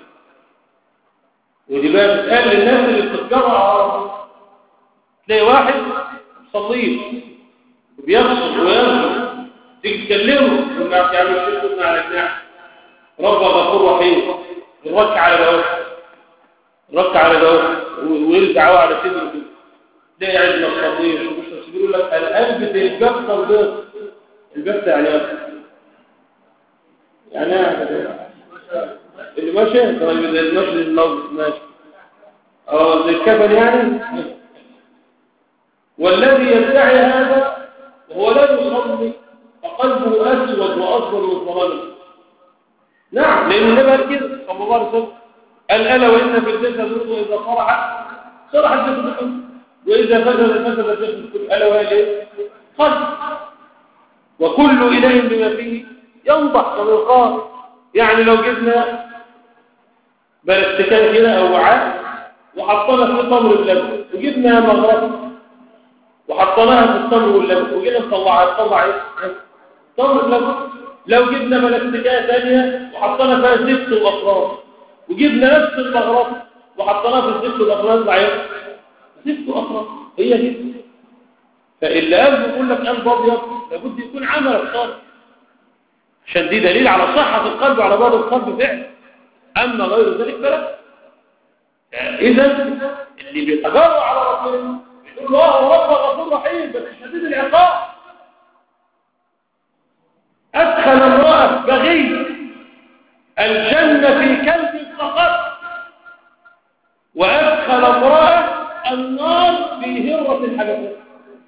ودي بقى بتقال للناس اللي بتتجرأ على ربنا. تلاقي واحد صليب وبيغسل ويغسل تيجي تكلمه يقول لك يا عم الشيخ قلنا على النعم رب غفور رحيم، الرك على دوت الرك على دوت ويرجع على صدره كده. تلاقي عندنا الصليب ومش بيقول لك القلب زي الجبته البيض. الجبته يعني يعني اللي ماشي طيب زي المشي اللفظ ماشي اه زي الكفن يعني. والذي يدعي هذا وهو لا يصلي فقلبه اسود واصفر والظلام. نعم لان النبي قال كده صلى الله عليه وسلم قال الا وان في الجسد مضغه اذا صلحت صلح الجسد كله واذا فسد فسد الجسد كله الا وهي ايه؟ قلب. وكل اله بما فيه ينضح كما يقال. يعني لو جبنا بلاستيكان كده او وعاء وحطينا فيه تمر بلبن وجبنا مغرفه وحطيناها في التمر واللبن وجينا نطلعها نطلع ايه؟ تمر بلبن. لو جبنا بلاستيكايه ثانيه وحطينا فيها زبد واقراص وجبنا نفس المغرفه وحطيناها في الزبد والاقراص يطلع ايه؟ زبد واقراص. هي دي. فاللي قلبه يقول لك قلب ابيض لابد يكون عملك صالح عشان دي دليل على صحه القلب وعلى بعد القلب فعلا. اما غير ذلك فلا. اذا اللي بيتجرأ على ربنا يقول الله رب غفور رحيم بس شديد العقاب. ادخل امراه بغي الجنه في كلب فقط وادخل امراه النار في هره الحدثات.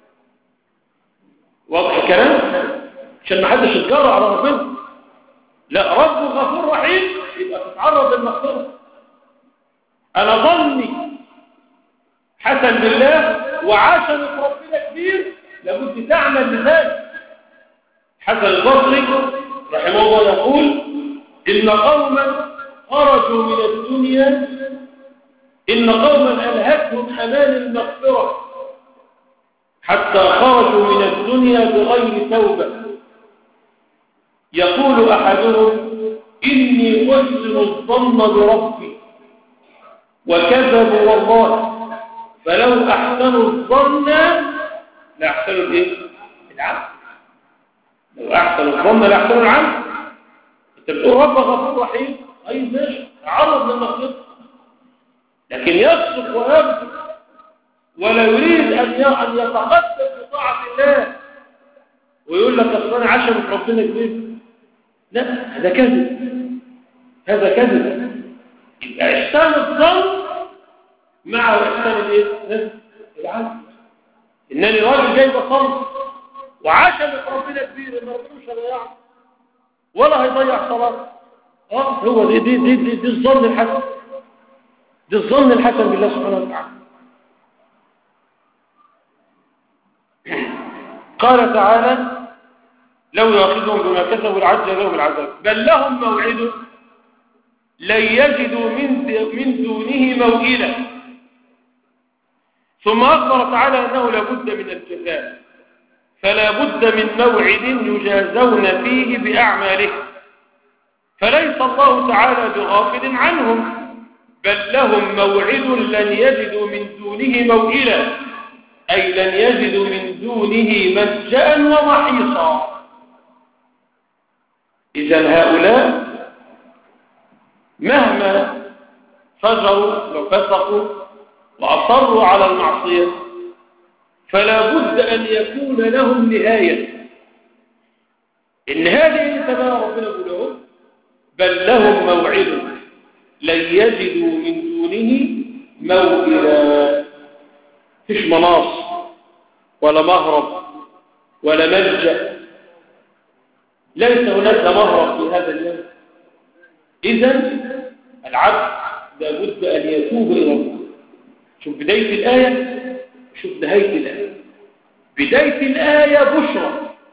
واضح الكلام عشان ما حدش يتجرأ على ربنا. لا رب غفور رحيم يبقى تتعرض للمغفره. انا ظني حسن بالله وعاشم ربنا كبير لابد تعمل لذلك. حسن البصري رحمه الله يقول إن قوما خرجوا من الدنيا إن قوما ألهتهم أمان المغفرة حتى خرجوا من الدنيا بغير توبة. يقول أحدهم إني أحسن الظن بربي وكذبوا والله فلو أحسنوا الظن لا أحسنوا الإيه؟ العمل. لو أحسنوا الظن لا أحسنوا العمل. أنت بتقول رب غفور رحيم أي ماشي تعرض للمغفرة لكن يفسق ويبسق ولا يريد أن يتقدم بطاعة الله ويقول لك أصلا عشان ربنا كبير لا، هذا كذب، هذا كذب. يبقى إحسان الظن مع إحسان الإيه؟ العدل. إنني راجل جاي بصلي وعشمت ربنا كبير إن ربنا مش هيضيعه ولا هيضيع صلاة. اه هو دي دي دي دي, دي الظن الحسن، دي الظن الحسن بالله سبحانه وتعالى. قال تعالى: لو يأخذهم بما كسبوا العجل لهم العذاب بل لهم موعد لن يجدوا من من دونه موئلا. ثم أخبر تعالى أنه لا بد من الجزاء، فلا بد من موعد يجازون فيه بأعمالهم، فليس الله تعالى بغافل عنهم، بل لهم موعد لن يجدوا من دونه موئلا، أي لن يجدوا من دونه ملجأ ومحيصا. إذن هؤلاء مهما فجروا وفسقوا وأصروا على المعصية فلا بد أن يكون لهم نهاية. النهاية اللي تبقى ربنا يقول بل لهم موعد لن يجدوا من دونه موئلا. فيش مناص ولا مهرب ولا ملجأ، ليس هناك مهرب في هذا اليوم. إذن العبد لابد أن يتوب إلى الله. شوف بداية الآية، شوف نهاية الآية. بداية الآية بشرى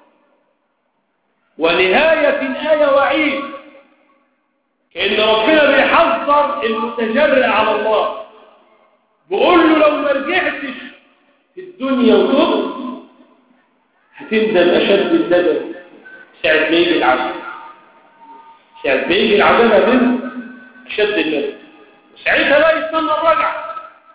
ونهاية الآية وعيد، كأن ربنا بيحذر المتجرع على الله، بيقول له لو ما رجعتش في الدنيا وتوب هتندم أشد الندم ساعة ما يجي العذاب. ساعة ما يجي العذاب هتندم أشد الندم، وساعتها لا يستنى الرجعة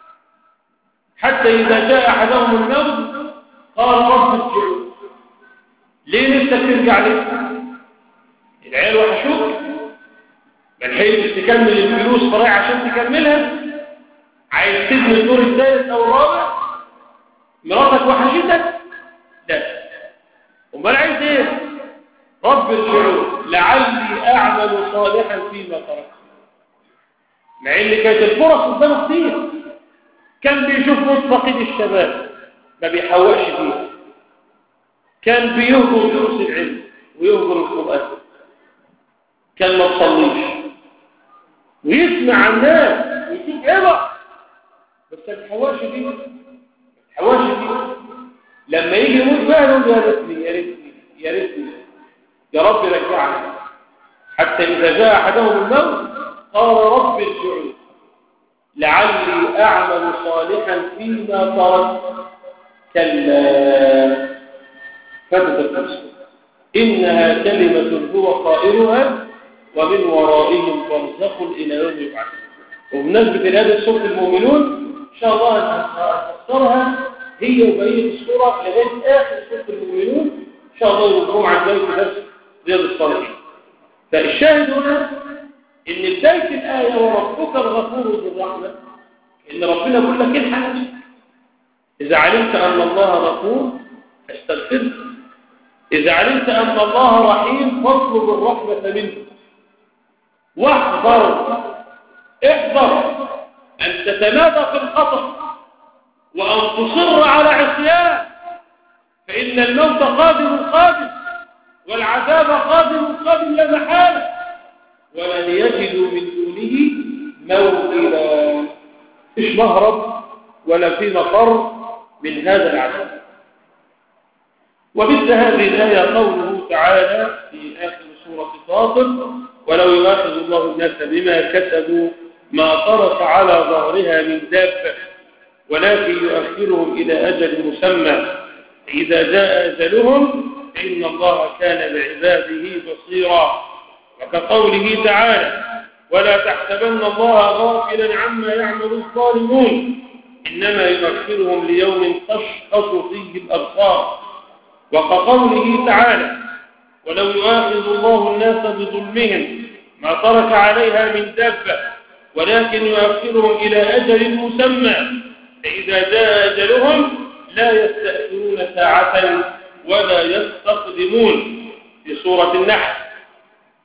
حتى إذا جاء أحدهم الموت قال رب ارجعون. ليه نفسك ترجع ليه؟ العيال وحشوك، ما لحقتش تكمل الفلوس فرايح عشان تكملها، عايز تبني الدور الثالث أو الرابع، مراتك وحشتك، لا، امال عايز ايه؟ رب ارجعون لعلي أعمل صالحا فيما تركت. مع ان كانت الفرص قدامه كتير، كان بيشوف مطلقين الشباب ما بيحوقش فيه، كان بيهجر دروس العلم ويهجر القرآن، كان ما تصليش ويسمع الناس ويشوف عبر، بس ما بيحوقش فيه، ما بيحوقش فيه. لما يجي يموت بقى يقول يا ريتني يا ريتني يا ريتني يا رب رجعني، حتى إذا جاء أحدهم الموت قال رب ارجعون لعلي أعمل صالحا فيما تركت. كلا فاتت الفرصة، إنها كلمة هو قائلها ومن ورائهم برزخ إلى يوم يبعثون. وبمناسبة هذه سورة المؤمنون إن شاء الله هنفسرها هي وبقية السورة لغاية آخر سورة المؤمنون إن شاء الله يوم عن ذلك درس رياض الصالحين. فالشاهد هنا إن بداية الآية وربك الغفور ذو الرحمة، إن ربنا يقول لك الحق نفسك، إذا علمت أن الله غفور فاستغفره، إذا علمت أن الله رحيم فاطلب الرحمة منه، واحذر احذر أن تتمادى في الخطأ وأن تصر على عصيان، فإن الموت قادم قادم والعذاب قادم قادم لا محالة، ولن يجدوا من دونه موئلا. مش مهرب ولا في مفر من هذا العذاب. ومثل هذه الآية قوله تعالى في آخر سورة فاطر: ولو يؤاخذ الله الناس بما كسبوا ما ترك على ظهرها من دابة ولكن يؤخرهم إلى أجل مسمى إذا جاء أجلهم إن الله كان بعباده بصيرا. وكقوله تعالى: ولا تحسبن الله غافلا عما يعمل الظالمون إنما يؤخرهم ليوم تشخص فيه الأبصار. وكقوله تعالى: ولو يؤاخذ الله الناس بظلمهم ما ترك عليها من دابة ولكن يؤخرهم إلى أجل مسمى فإذا جاء أجلهم لا يستأخرون ساعة ولا يستقدمون في سورة النحل.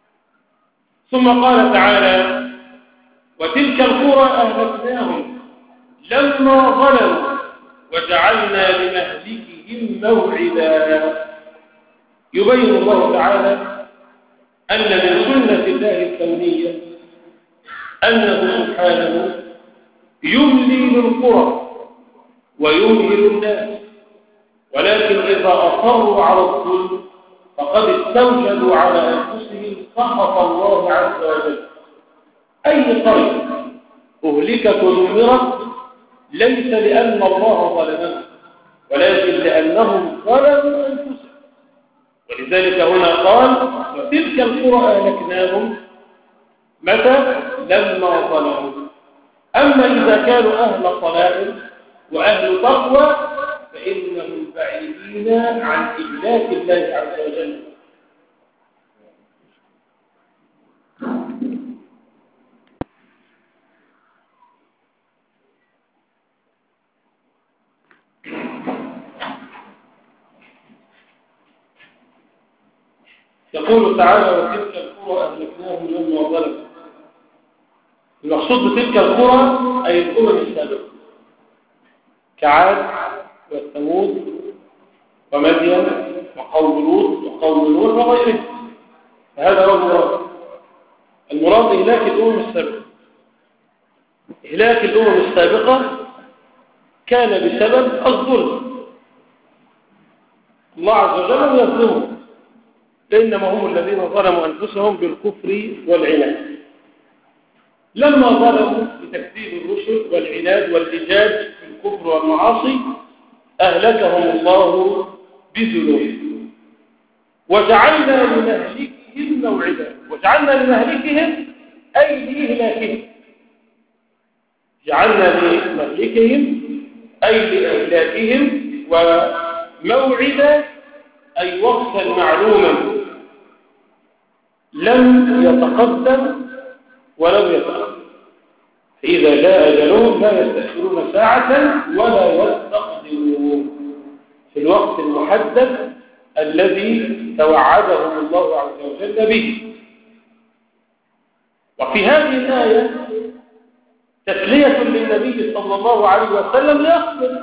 ثم قال تعالى: وتلك القرى أهلكناهم لما ظلموا وجعلنا لمهلكهم موعدا. يبين الله تعالى أن من سنة الله الكونية أنه سبحانه يملي للقرى ويمهل الناس، ولكن إذا أصروا على الظلم فقد استوجبوا على أنفسهم سخط الله عز وجل. أي قرية أهلكت ودمرت ليس لأن الله ظلمهم، ولكن لأنهم ظلموا أنفسهم. ولذلك هنا قال: وتلك القرى أهلكناهم متى؟ لما ظلموا. أما إذا كانوا أهل صلاح وأهل تقوى فإنهم بعيدين عن إهلاك الله عز وجل. يقول تعالى: وتلك القرى أهلكناهم لما ظلموا. المقصود بتلك القرى أي الأمم السابقة كعاد والثمود ومدين وقوم لوط وقوم نوح وغيرهم. هذا هو المراد. المراد إهلاك الأمم السابقة. إهلاك الأمم السابقة كان بسبب الظلم. الله عز وجل لم يظلمهم، إنما هم الذين ظلموا أنفسهم بالكفر والعناد. لما ظلموا بتكذيب الرسل والعناد والإجاج في الكفر والمعاصي أهلكهم الله بذنوبهم. وجعلنا لمهلكهم موعدا. وجعلنا لمهلكهم أي لإهلاكهم. جعلنا لمهلكهم أي لإهلاكهم، وموعدا أي وقتا معلوما لم يتقدم ولم يتأخر. إذا جاء أجلهم لا يستأخرون ساعة ولا يستقدمون، في الوقت المحدد الذي توعدهم الله عز وجل به. وفي هذه الآية تسلية للنبي صلى الله عليه وسلم ليصبر،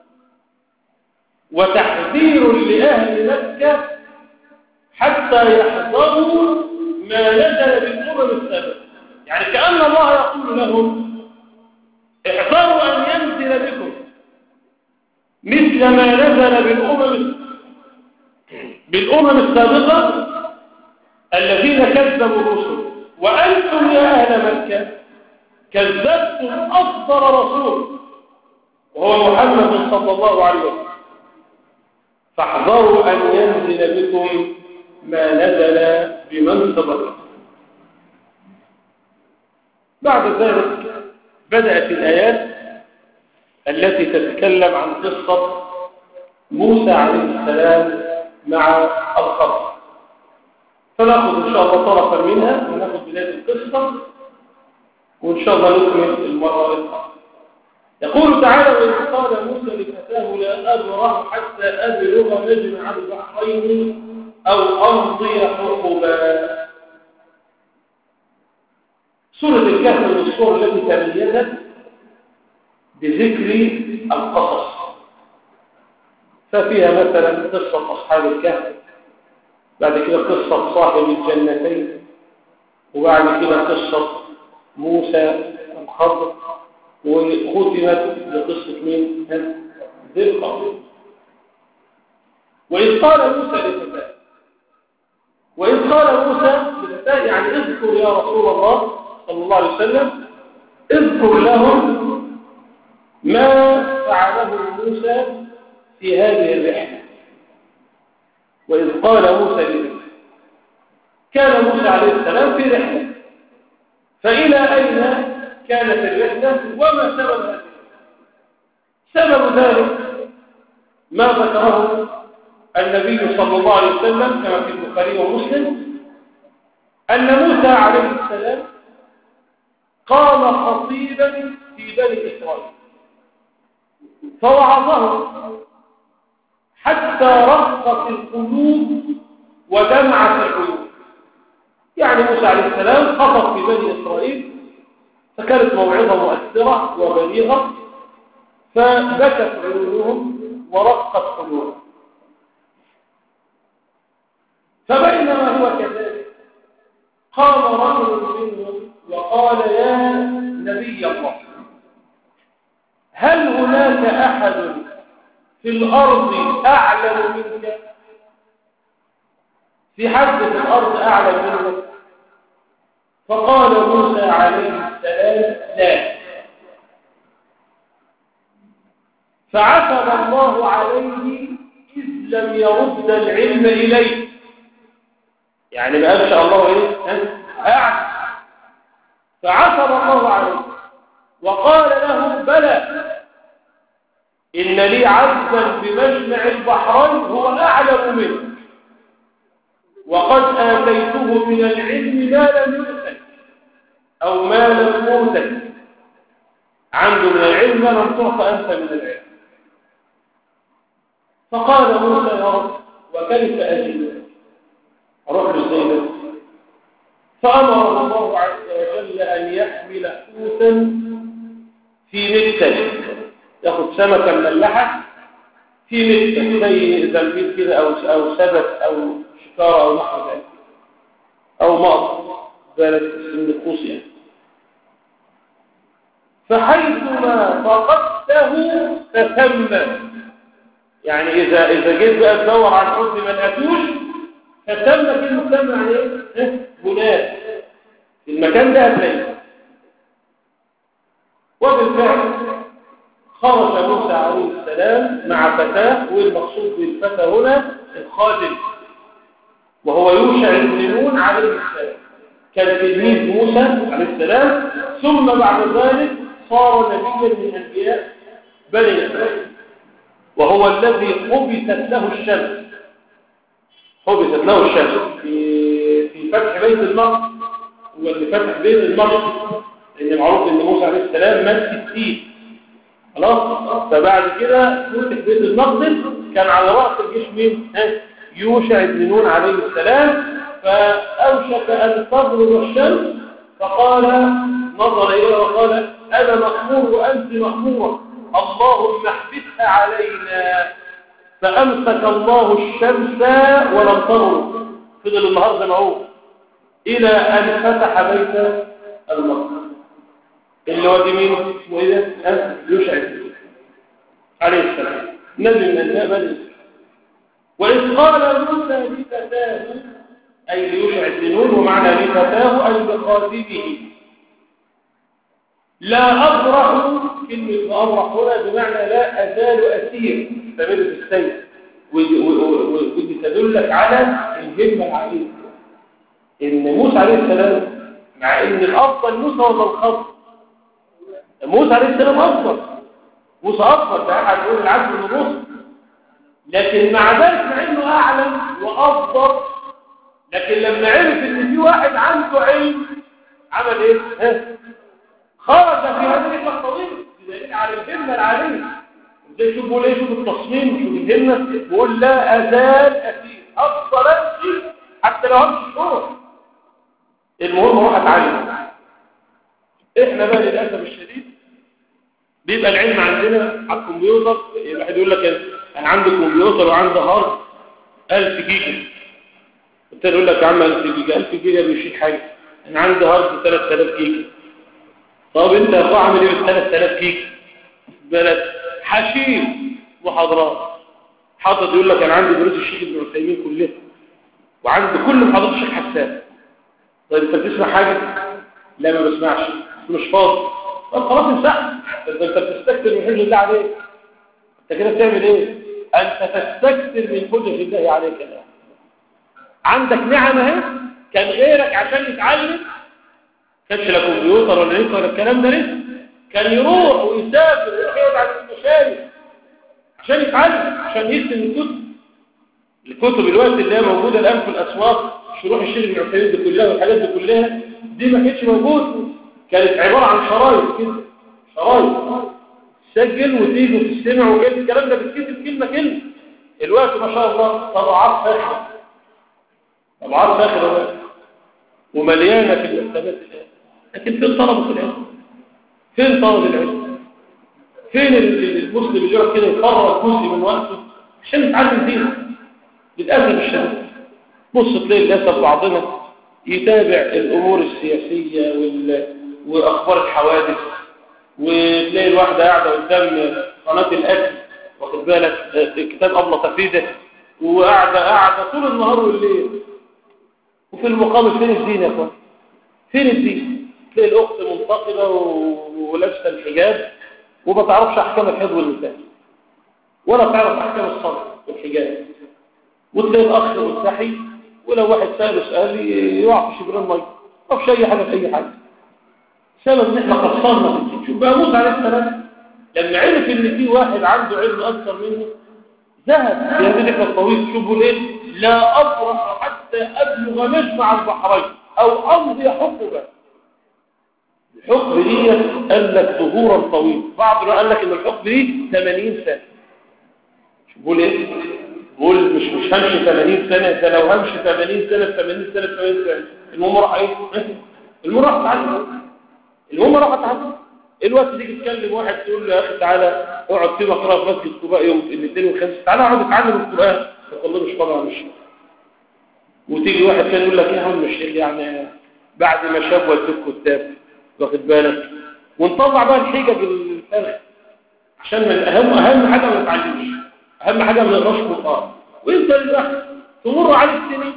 وتحذير لأهل مكة حتى يحذروا ما نزل بالأمم السابقة. يعني كأن الله يقول لهم: احذروا أن ينزل بكم مثل ما نزل بالأمم بالأمم السابقة الذين كذبوا الرسل، وأنتم يا أهل مكة كذبتم أفضل رسول وهو محمد صلى الله عليه وسلم، فاحذروا أن ينزل بكم ما نزل بمن سبقكم. بعد ذلك بدأت الآيات التي تتكلم عن قصة موسى عليه السلام مع الخضر، فنأخذ إن شاء الله طرفا منها ونأخذ بداية القصة، وإن شاء الله نكمل المرة القادمة. يقول تعالى: وإذ قال موسى لفتاه لا أبرح حتى أبلغ مجمع البحرين أو أمضي حقبا. سورة الكهف من الصور التي تميزت بذكر القصص، ففيها مثلا قصة أصحاب الكهف، بعد كده قصة صاحب الجنتين، وبعد كده قصة موسى الخضر، وختمت بقصة مين؟ ذي القرنين. وإذ قال موسى لفتاه، وإذ قال موسى لفتاه يعني اذكر يا رسول الله صلى الله عليه وسلم، اذكر لهم ما فعله موسى في هذه الرحلة. وإذ قال موسى لفتاه، كان موسى عليه السلام في رحلة، فإلى أين كانت الرحلة وما سبب هذه؟ سبب ذلك ما ذكره النبي صلى الله عليه وسلم كما في البخاري ومسلم، أن موسى عليه السلام قام خطيبا في بني إسرائيل فوعظهم حتى رقت القلوب ودمعت العيون. يعني موسى عليه السلام خطب في بني إسرائيل، فكانت موعظة مؤثرة وبليغة، فبكت عيونهم ورقت قلوبهم. فبينما هو كذلك قام رجل منهم وقال: يا نبي الله، هل هناك أحد في الأرض أعلم منك؟ في حد في الأرض أعلم منك؟ فقال موسى عليه السلام: لا. فعتب الله عليه إذ لم يرد العلم إليه، يعني ما قالش الله إيه؟ أعلم. فعتب الله عليه وقال له: بلى، إن لي عبدا بمجمع البحرين هو أعلم منك، وقد آتيته من العلم ما لم يؤتك أو ما لم يؤتك. عنده من العلم ما لم تعط أنت من العلم. فقال موسى: يا رب، وكيف أجد؟ أروح له. فأمر الله عز وجل أن يحمل حوتا في مكتل، ياخد سمكة مملحة في مكتل زي زنبيل كده أو أو سبت أو شكارة أو نحو ذلك، أو مقص ذلك اسم القوس يعني. فحيثما فقدته فثم، يعني إذا إذا جيت بقى تدور على الحوت ما لقيتوش، فثم كلمة ثم يعني إيه؟ هناك في المكان ده هتلاقيه. وبالفعل خرج موسى عليه السلام مع فتاه، والمقصود بالفتى هنا الخادم، وهو يوشع بن نون عليه السلام، كان تلميذ موسى عليه السلام، ثم بعد ذلك صار نبيا من انبياء بني اسرائيل، وهو الذي حبست له الشمس حبست له الشمس في في فتح بيت المقدس. هو اللي فتح بيت المقدس، لان معروف ان موسى عليه السلام مات في التين خلاص. فبعد كده فتح بيت المقدس، كان على راس الجيش مين؟ يوشع بن نون عليه السلام. فاوشك ان تغرب الشمس، فقال نظر اليه وقال: انا مأمور وانت مأمورة، اللهم احبسها علينا. فامسك الله الشمس ولم تغرب، فضل النهار زي ما هو الى ان فتح بيت المقدس، اللي هو دي مين؟ اسمه ايه ده؟ يوشع عليه السلام، نبي من انبياء بني اسرائيل. واذ قال موسى لفتاه، اي ليوشع بن نون، ومعنى لفتاه اي لخادمه: لا ابرح. كلمه ابرح هنا بمعنى لا ازال اسير، تمر بالسيف، ودي تدلك على الهمه العاليه. ان موسى عليه السلام، مع ان الافضل موسى ولا الخضر؟ موسى عليه السلام افضل، موسى افضل، ده احد يقول العبد من الرسل، لكن مع ذلك مع انه اعلم وافضل، لكن لما عرف ان في واحد عنده علم عمل ايه؟ ها؟ خرج في هذه الرحله الطويله بدليل على الهمه العاليه. ازاي؟ شوف بيقول ايه، شوف التصميم، شوف الهمه، بيقول لا ازال اسير، افضل امشي حتى لو همشي شهور، المهم اروح اتعلم. احنا بقى للاسف الشديد بيبقى العلم عندنا على الكمبيوتر. الواحد يقول لك انا عندي كمبيوتر وعندي هارد ألف جيجا، التاني يقول لك يا عم ألف جيجا، ألف جيجا بيشيل حاجه، انا عندي هارد ثلاثة آلاف جيجا. طب انت يا اخو عامل ايه بال ثلاثة آلاف جيجا؟ بلد حشيش محاضرات حاطط، يقول لك انا عندي دروس الشيخ ابن عثيمين كلها، وعندي كل محاضرات الشيخ حسان. طيب انت بتسمع حاجه؟ لا ما بسمعش، مش فاضي. طب خلاص امسحها، انت بتستكثر من حجه الله عليك. انت كده بتعمل ايه؟ انت تستكثر من حجه الله عليك. الان عندك نعم اهي، كان غيرك عشان يتعلم كانش لا كمبيوتر ولا نت ولا الكلام ده لسه، كان يروح ويسافر ويروح يقعد على المشارف عشان يتعلم، عشان يسلم الكتب. الكتب الوقت اللي هي موجوده الان في الاسواق، شروح الشيخ ابن عثيمين دي كلها والحاجات دي كلها، دي ما كانتش موجوده، كانت عباره عن شرايط كده، شرايط تسجل وتيجي وتستمع وكده، الكلام ده بيتكتب كلمه كلمه. الوقت ما شاء الله طبعات فاخره، طبعات فاخره. ومليانة في المكتبات الآن، لكن فين طلبة العلم؟ فين طالب العلم؟ فين المسلم اللي يقعد كده يفرغ جزء من وقته عشان يتعلم دينه؟ للأسف الشديد بص تلاقي للأسف بعضنا يتابع الأمور السياسية وال... وأخبار الحوادث، وتلاقي الواحدة قاعدة قدام قناة الأكل واخد بالك كتاب أبلة تفيدة، وقاعدة قاعدة طول النهار والليل، وفي المقابل فين الدين يا أخوان؟ فين الدين؟ تلاقي الأخت منتقبة ولابسة الحجاب وما تعرفش أحكام الحيض والنفاس ولا تعرف أحكام الصلاة والحجاب، وتلاقي الأخ مستحي ولو واحد سأله سؤال يقع في شبرين مية ما فيش أي حاجة في أي حاجة. سبب إن إحنا قصرنا في الدين. شوف بقى موسى عليه السلام لما عرف إن في واحد عنده علم أكثر منه ذهب في هذه الرحلة الطويلة. شوفوا ليه؟ لا أبرح حتى أبلغ مجمع البحرين أو أمضي حقبة. الحقبة دي قال لك ظهورا طويل، بعض قال لك إن الحقبة دي ثمانين سنة. شوفوا ليه؟ بقول مش مش همشي ثمانين سنة، ده لو همشي ثمانين سنة ثمانين سنة ثمانين سنة المهم راح ايه؟ المهم راح اتعلم. المهم راح اتعلم. الوقت تيجي تكلم واحد تقول له يا اخي تعالى اقعد كده اقرا في مسجد قباء يوم الاثنين والخميس، تعالى اقعد اتعلم القرآن، تقول له مش طبعا مش. وتيجي واحد كان يقول لك يا عم الشيخ يعني بعد ما شاف والدته كتاب واخد بالك، ونطلع بقى الحجج الفارغه عشان من اهم اهم حاجه ما نتعلمش، اهم حاجه ما نقراش قرآن. وانت للأخ تمر عليه السنين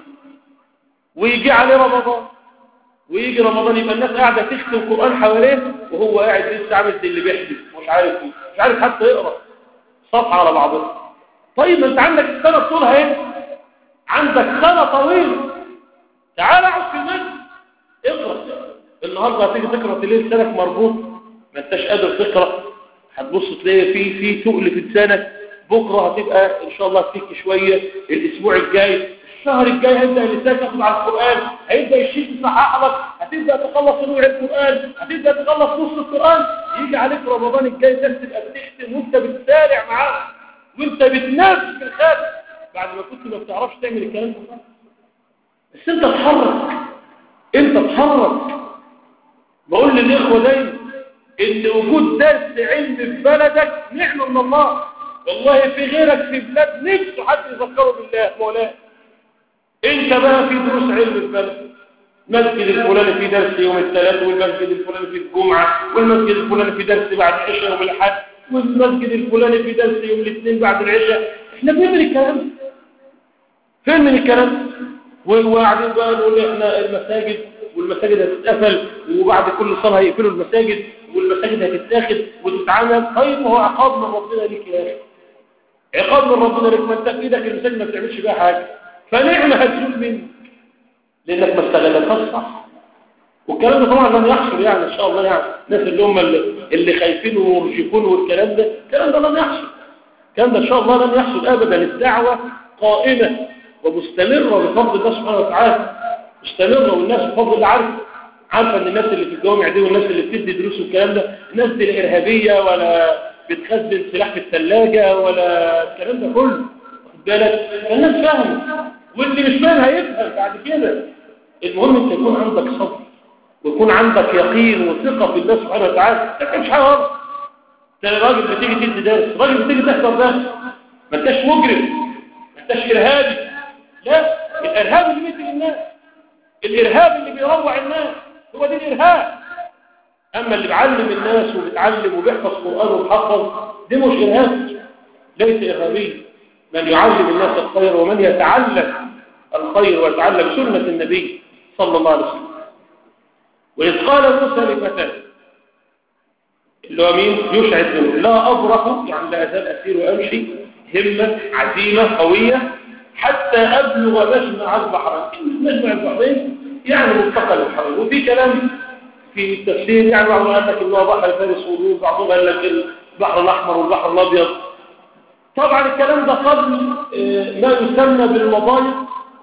ويجي عليه رمضان ويجي رمضان يبقى الناس قاعده تختم القرآن حواليه وهو قاعد لسه عامل زي اللي بيحدث مش عارف ايه، مش عارف حتى يقرا صفحه على بعضها. طيب ما انت عندك السنه طولها ايه؟ عندك سنه طويله، تعال اقعد في المسجد اقرا. النهارده هتيجي تقرا تلاقي لسانك مربوط ما انتش قادر تقرا، هتبص تلاقي في في تقل في لسانك. بكره هتبقى ان شاء الله تفك شويه، الاسبوع الجاي الشهر الجاي هيبدا لسانك ياخد على القران، هيبدا الشيخ يصحح لك، هتبدا تخلص ربع القران، هتبدا تخلص نص القران، يجي عليك رمضان الجاي الناس تبقى بتختم وانت بتسارع معاه وانت بتنافس في الخاتم بعد ما كنت ما بتعرفش تعمل الكلام ده. بس انت اتحرك، انت اتحرك. بقول للاخوه دايما ان وجود درس علم في بلدك نعمه من الله، والله في غيرك في بلاد نفسه حد يذكره بالله مولاه. انت بقى في دروس علم في بلد، مسجد الفلاني في درس يوم الثلاث، والمسجد الفلاني في الجمعه، والمسجد الفلاني في درس بعد العشاء يوم الاحد، والمسجد الفلاني في درس يوم الاثنين بعد العشاء. احنا فين من الكلام ده؟ فين من الكلام ده؟ وقاعدين بقى نقول احنا المساجد والمساجد هتتقفل وبعد كل صلاه هيقفلوا المساجد والمساجد هتتاخد وتتعمل. طيب ما هو عقاب من ربنا ليك يا اخي، عقاب من ربنا ليك، ما انت في ايدك المساجد ما بتعملش بيها حاجه، فنعمه هتزول منك لانك ما استغلتهاش صح. والكلام ده طبعا لن يحصل يعني ان شاء الله، يعني الناس اللي هم اللي, اللي خايفين ومرجفون والكلام ده، الكلام ده لن يحصل، الكلام ده ان شاء الله لن يحصل ابدا. الدعوه قائمه ومستمره بفضل الله سبحانه وتعالى، مستمره، والناس بفضل الله عارفه عارفه ان الناس اللي في الجوامع دي والناس اللي بتدي دروس والكلام ده الناس دي الارهابيه ولا بتخزن سلاح في الثلاجه ولا الكلام ده كله، واخد بالك؟ الناس فاهمه، واللي مش فاهم هيفهم بعد كده. المهم انت يكون عندك صبر ويكون عندك يقين وثقه في الله سبحانه وتعالى. انت مش حاجه غلط، انت راجل بتيجي تدي درس، راجل بتيجي تحضر درس، ما انتش مجرم، ما انتش ارهابي، لا، الارهاب اللي بيقتل الناس، الارهاب اللي بيروع الناس هو ده الارهاب. اما اللي بيعلم الناس وبيتعلم وبيحفظ قرآن وبيحفظ ده مش ارهاب، ليس ارهابي. من يعلم الناس الخير ومن يتعلم الخير ويتعلم سنة النبي صلى الله عليه وسلم. وإذ قال موسى لفتاه اللي هو مين؟ يشع بن نون، لا أبرح يعني لا أزال أسير وأمشي، همة عزيمة قوية حتى أبلغ مجمع البحرين. مجمع البحرين يعني ملتقى البحرين. وفي كلام في التفسير يعني بعضهم قال لك إنه بحر فارس والروم، بعضهم قال لك البحر الأحمر والبحر الأبيض. طبعا الكلام ده قبل ما يسمى بالمضايق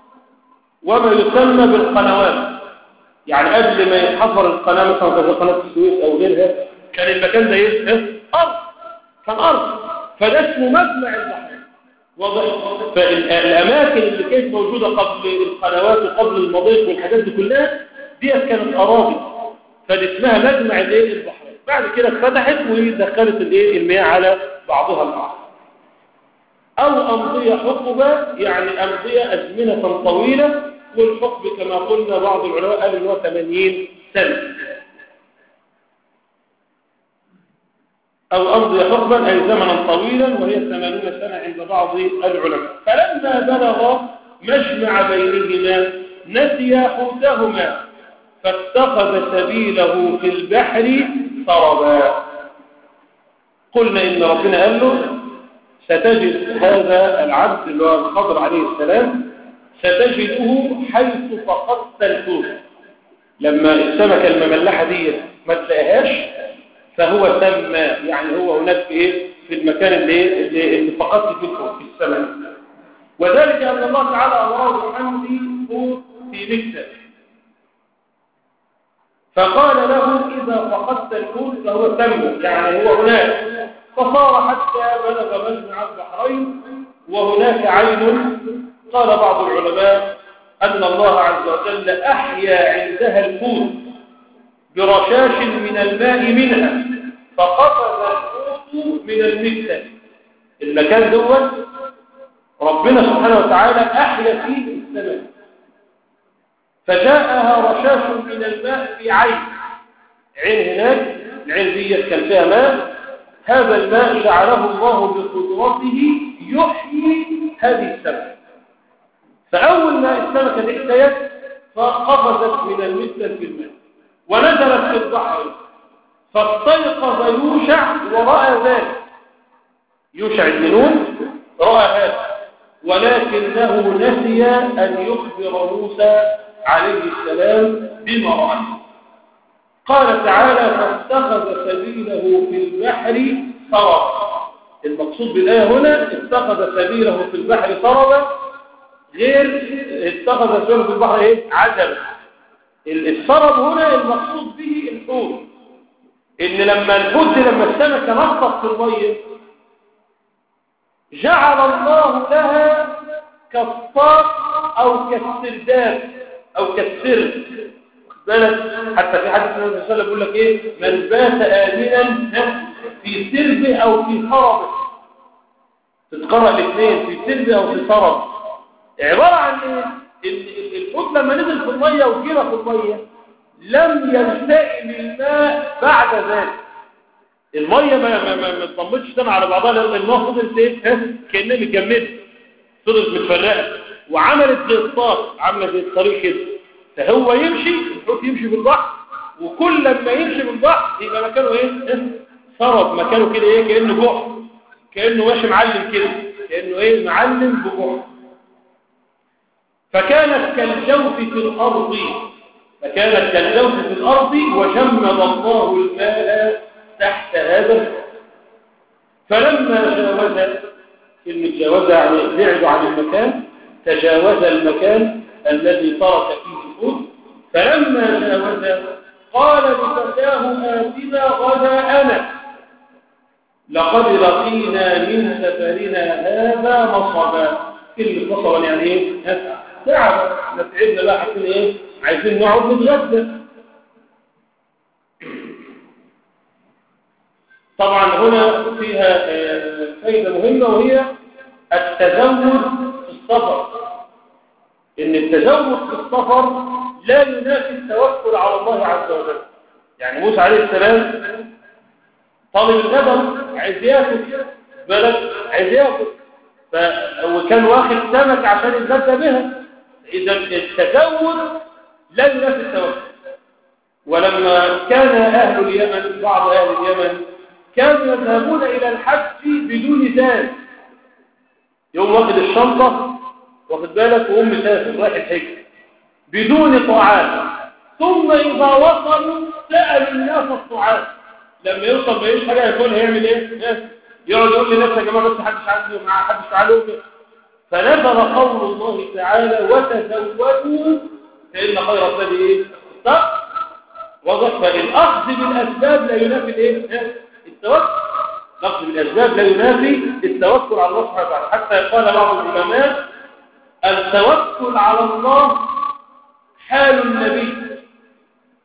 وما يسمى بالقنوات، يعني قبل ما يتحفر القناة مثلا زي قناة السويس أو غيرها كان المكان ده ايه؟ أرض، كان أرض، فده اسمه مجمع البحر. واضح؟ فالأماكن اللي كانت موجودة قبل القنوات وقبل المضيق والحاجات دي كلها ديت كانت أراضي، فدي اسمها مجمع الايه البحرين. بعد كده اتفتحت ودخلت الايه المياه على بعضها البعض. أو أمضية حقبة، يعني أمضية أزمنة طويلة، والحقب كما قلنا بعض العلماء قالوا إنه ثمانين سنة. أو أمضي حقبا أي زمنا طويلا، وهي ثمانون سنة عند بعض العلماء. فلما بلغ مجمع بينهما نسي حوتهما فاتخذ سبيله في البحر سربا. قلنا إن ربنا قال له ستجد هذا العبد اللي هو الخضر عليه السلام ستجده حيث فقدت الحوت. لما السمكة المملحة دي ما تلاقيهاش فهو تم، يعني هو هناك في ايه في المكان اللي اللي فقدت فيه الحوت في السماء. وذلك ان الله تعالى امره بحمل حوت في مكتب، فقال له اذا فقدت الحوت فهو تم، يعني هو هناك. فصار حتى بلغ مجمع البحرين وهناك عين. قال بعض العلماء ان الله عز وجل احيا عندها الحوت برشاش من الماء منها، فقفز الحوت من المكتب. المكان دوت ربنا سبحانه وتعالى أحيا فيه السماء، فجاءها رشاش من الماء في عين عين هناك. العين دي كان فيها ماء، هذا الماء جعله الله بقدرته يحيي هذه السمكة. فأول ما السمكة دي احتيت فقفزت من المكتب في الماء ونزلت في البحر، فاستيقظ يوشع ورأى ذلك. يوشع بن نون رأى هذا، ولكنه نسي أن يخبر موسى عليه السلام بما رأى. قال تعالى فاتخذ سبيله في البحر سربا. المقصود بالآية هنا اتخذ سبيله في البحر سربا، غير اتخذ سبيله في البحر ايه عجبا. السرب هنا المقصود به الحوت، ان لما الحوت لما السمكة نطت في المية جعل الله لها كالصاق او كالسرداب او كالسرد. بالك حتى في حديث النبي صلى الله عليه وسلم بيقول لك ايه من بات آمنا في سربه او في سربه. تتقرأ الاثنين في سربه او في سربه. عبارة عن ايه الحوت لما نزل في المية وجرى في المية لم يلتئم الماء بعد ذلك. المية ما ما ما تضمتش تاني على بعضها، لأن الماء فضلت ايه كأنها متجمدة، فضلت متفرقة وعملت زي الطاق، عملت زي الطريق كده. فهو يمشي الحوت يمشي بالبحر، وكل لما يمشي بالبحر يبقى مكانه ايه سرب، مكانه كده ايه كأنه بحر، كأنه ماشي معلم كده، كأنه ايه معلم ببحر. فكانت كالجوف في الأرض فكانت كالجوف في الأرض وجمد الله الماء تحت هذا الحوت. فلما جاوز كلمة جاوز يعني بعد عن المكان، تجاوز المكان الذي ترك فيه الحوت. فلما جاوز قال لفتاه آتنا غداءنا لقد لقينا من سفرنا هذا نصبا. كلمة نصبا يعني ايه تعب، نتعبنا بقى عايزين ايه عايزين نقعد نتغدى. طبعا هنا فيها فائدة مهمة وهي التزود في السفر. ان التزود في السفر لا ينافي التوكل على الله عز وجل. يعني موسى عليه السلام طالب الغداء عايز ياكل بلد عايز ياكل، وكان واخد سمك عشان يتغدى بها. اذا التزود لا ينافي التوكل. ولما كان اهل اليمن بعض اهل اليمن كانوا يذهبون إلى الحج بدون زاد، يوم واخد الشنطة واخد بالك وهم مسافر رايح الحج بدون طعام، ثم إذا وصلوا سألوا الناس الطعام. لما يوصل ما يجيش حاجة ياكلها يعمل إيه؟ يقعد يقول لنفسه يا جماعة بس حدش عنده مع حدش تعالوا. فنزل قول الله تعالى وتزودوا فإن خير الزاد إيه؟ التقوى. وضح فالأخذ بالأسباب لا ينافي الإيه؟ التوكل. نقص بالأسباب لا ينافي التوكل على الله سبحانه وتعالى. حتى قال بعض العلماء التوكل على الله حال النبي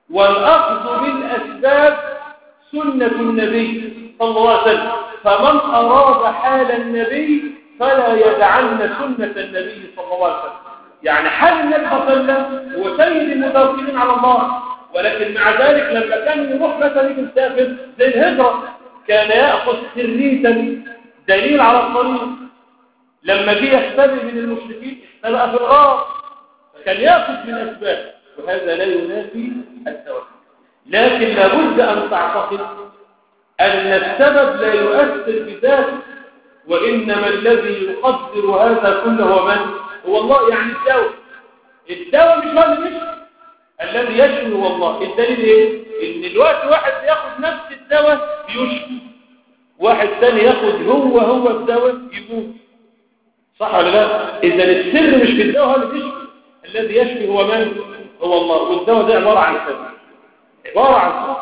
والأخذ بالأسباب سنة النبي صلى الله عليه وسلم، فمن أراد حال النبي فلا يدعن سنة النبي صلى الله عليه وسلم. يعني حال النبي صلى الله عليه وسلم هو سيد المتوكلين على الله، ولكن مع ذلك لما كان يروح مثلا يسافر زي الهجرة كان يأخذ سرية دليل على الطريق. لما جه يختبئ من المشركين اختبأ في الغار، فكان يأخذ من الأسباب، وهذا لا ينافي التوكل. لكن لابد أن تعتقد أن السبب لا يؤثر بذاته، وإنما الذي يقدر هذا كله هو من؟ هو الله. يعني الدواء الدواء مش هو اللي يشفي، الذي يشفي هو الله. الدليل ايه؟ ان الوقت واحد ياخد نفس الدواء يشفي، واحد ثاني ياخد هو هو الدواء يموت. صح ولا لا؟ اذا السر مش في الدواء هو اللي بيشفي، الذي يشفي هو من؟ هو الله. والدواء ده عباره عن سبب، عباره عن سبب.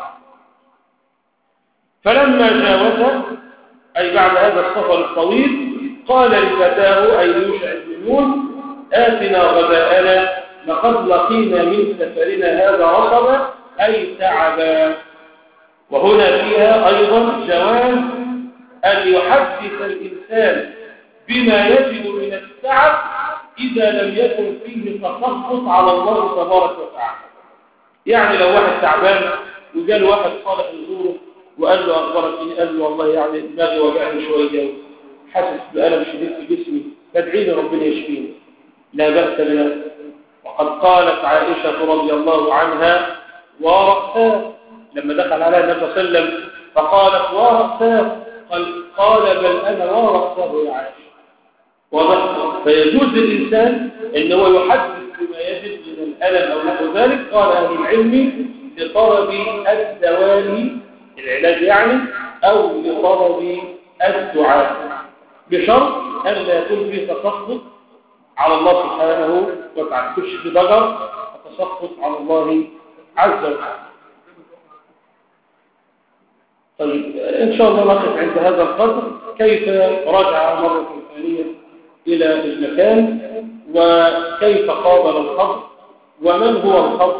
فلما جاوز أي بعد هذا السفر الطويل قال لفتاه أي يوشع بن نون آتنا غداءنا لقد لقينا من سفرنا هذا رصبا أي تعبا. وهنا فيها أيضا جواز أن يحدث الإنسان بما يجد من التعب إذا لم يكن فيه تسخط على الله تبارك وتعالى. يعني لو واحد تعبان وجاء واحد صالح يزوره وقال له أخبرك إيه؟ قال له والله يعني دماغي وجعني شوية، حاسس بألم شديد في جسمي، فادعي لي ربنا يشفيني، لا بأس بها. وقد قالت عائشة رضي الله عنها ورأساه لما دخل عليها النبي صلى الله عليه وسلم فقالت ورأساه، قال, قال بل أنا ورأساه يا عائشة. واضح؟ فيجوز للإنسان أن هو يحدث بما يجد من الألم أو نحو ذلك. قال أهل العلم لطلب الدواء العلاج يعني، أو لطلب الدعاء، بشرط أن لا يكون فيه تسخط على الله سبحانه وتعالى، كل شيء ضجر وتسخط على الله عز وجل. طيب إن شاء الله نقف عند هذا القدر. كيف رجع مرة ثانية إلى المكان، وكيف قابل الخضر، ومن هو الخضر؟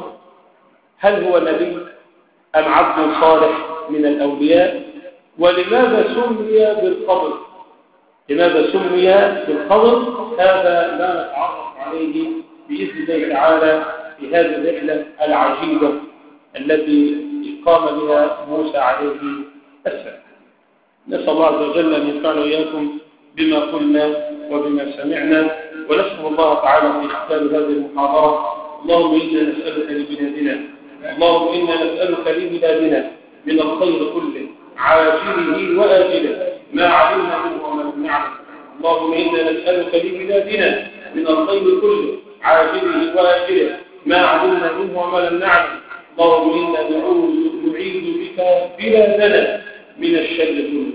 هل هو نبي أم عبد صالح من الأولياء؟ ولماذا سمي بالخضر؟ لماذا سمي بالخضر؟ هذا ما نتعرف عليه بإذن الله تعالى في هذه الرحلة العجيبة التي قام بها موسى عليه السلام. نسأل الله عز وجل أن ينفعنا وإياكم بما قلنا وبما سمعنا، ونسأل الله تعالى في ختام هذه المحاضرة اللهم إنا نسألك لبلادنا اللهم إنا نسألك لبلادنا من الخير كله عاجله وآجله ما علمنا منه وما لم نعلم. اللهم إنا نسألك لبلادنا من الخير كله عاجله وآجله ما علمنا منه وما لم نعلم. اللهم إنا نعيذ بك بلادنا من الشر كله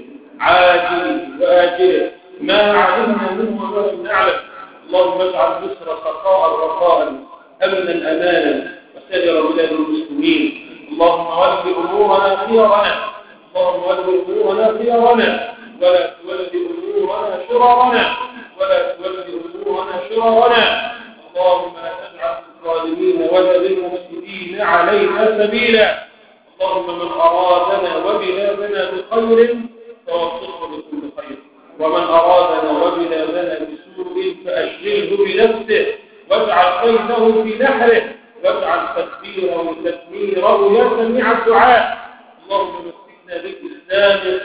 عاجله وآجله ما علمنا منه وما لم نعلم. اللهم اجعل مصر سخاء رخاء أمنا أمانا وسائر بلاد المسلمين. اللهم ول أمورنا خيارنا اللهم ول أمورنا خيارنا ولا تول أمورنا شرارنا ولا تول أمورنا شرارنا. اللهم لا تجعل الظالمين ولا للمفسدين علينا سبيلا. اللهم من أرادنا وبلادنا بخير فوفقه لكل خير، ومن أرادنا وبلادنا بسوء فأشغله بنفسه واجعل كيده في نحره واجعل تدبيره تدميره يا سميع الدعاء. اللهم مسكنا بالإسلام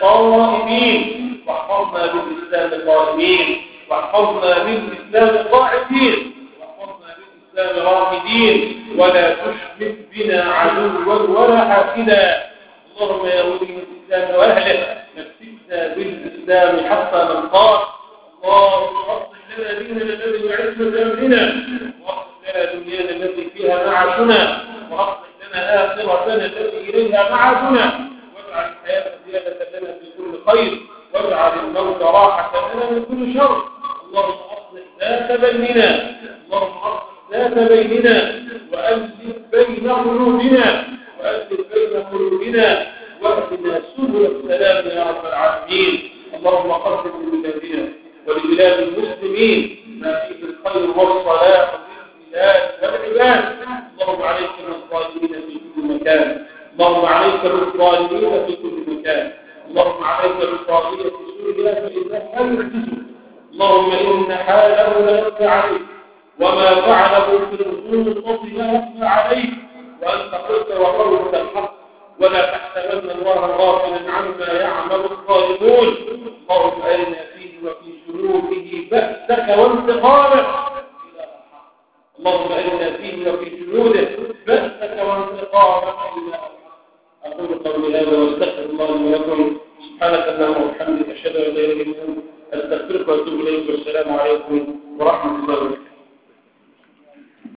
قائمين واحفظنا بالإسلام قائمين واحفظنا بالإسلام قاعدين واحفظنا بالإسلام راكدين، ولا تشمت بنا عدوا ولا حاسدا. اللهم يا ولي الإسلام وأهله مسكنا بالإسلام حتى نلقاك. اللهم أصلح لنا ديننا الذي يعز أمرنا، وأصلح لنا دنيانا التي فيها معاشنا، وأصلح لنا آخرتنا التي إليها معادنا، واجعل الحياة زيادة لنا في كل خير، واجعل الموت راحة لنا من كل شر. اللهم أصلح ذات بيننا اللهم أصلح ذات بيننا وألف بين قلوبنا وألف بين قلوبنا واهدنا سبل السلام يا رب العالمين. اللهم قدم لبلادنا ولبلاد المسلمين ما فيه الخير والصلاح للبلاد والعباد. اللهم عليك بالظالمين في كل مكان اللهم عليك بالظالمين في كل مكان، اللهم عليك بالطاغية في سوريا فإنهم لا يعجزون، اللهم إن حاله لا يخفى عليك، وما فعله في الرسول الأرض لا يخفى عليك، وأنت قلت وقولك الحق، ولا تحسبن الله غافلا عما يعمل الظالمون. اللهم أرنا فيه وفي جنوده بأسك وانتقامك، اللهم أرنا فيه وفي جنوده بأسك وانتقامك إلى أقول قولي هذا واستغفر الله لي ولكم. سبحانك اللهم وبحمدك أشهد أن لا إله إلا أنت أستغفرك وأتوب إليك، والسلام عليكم ورحمة الله وبركاته.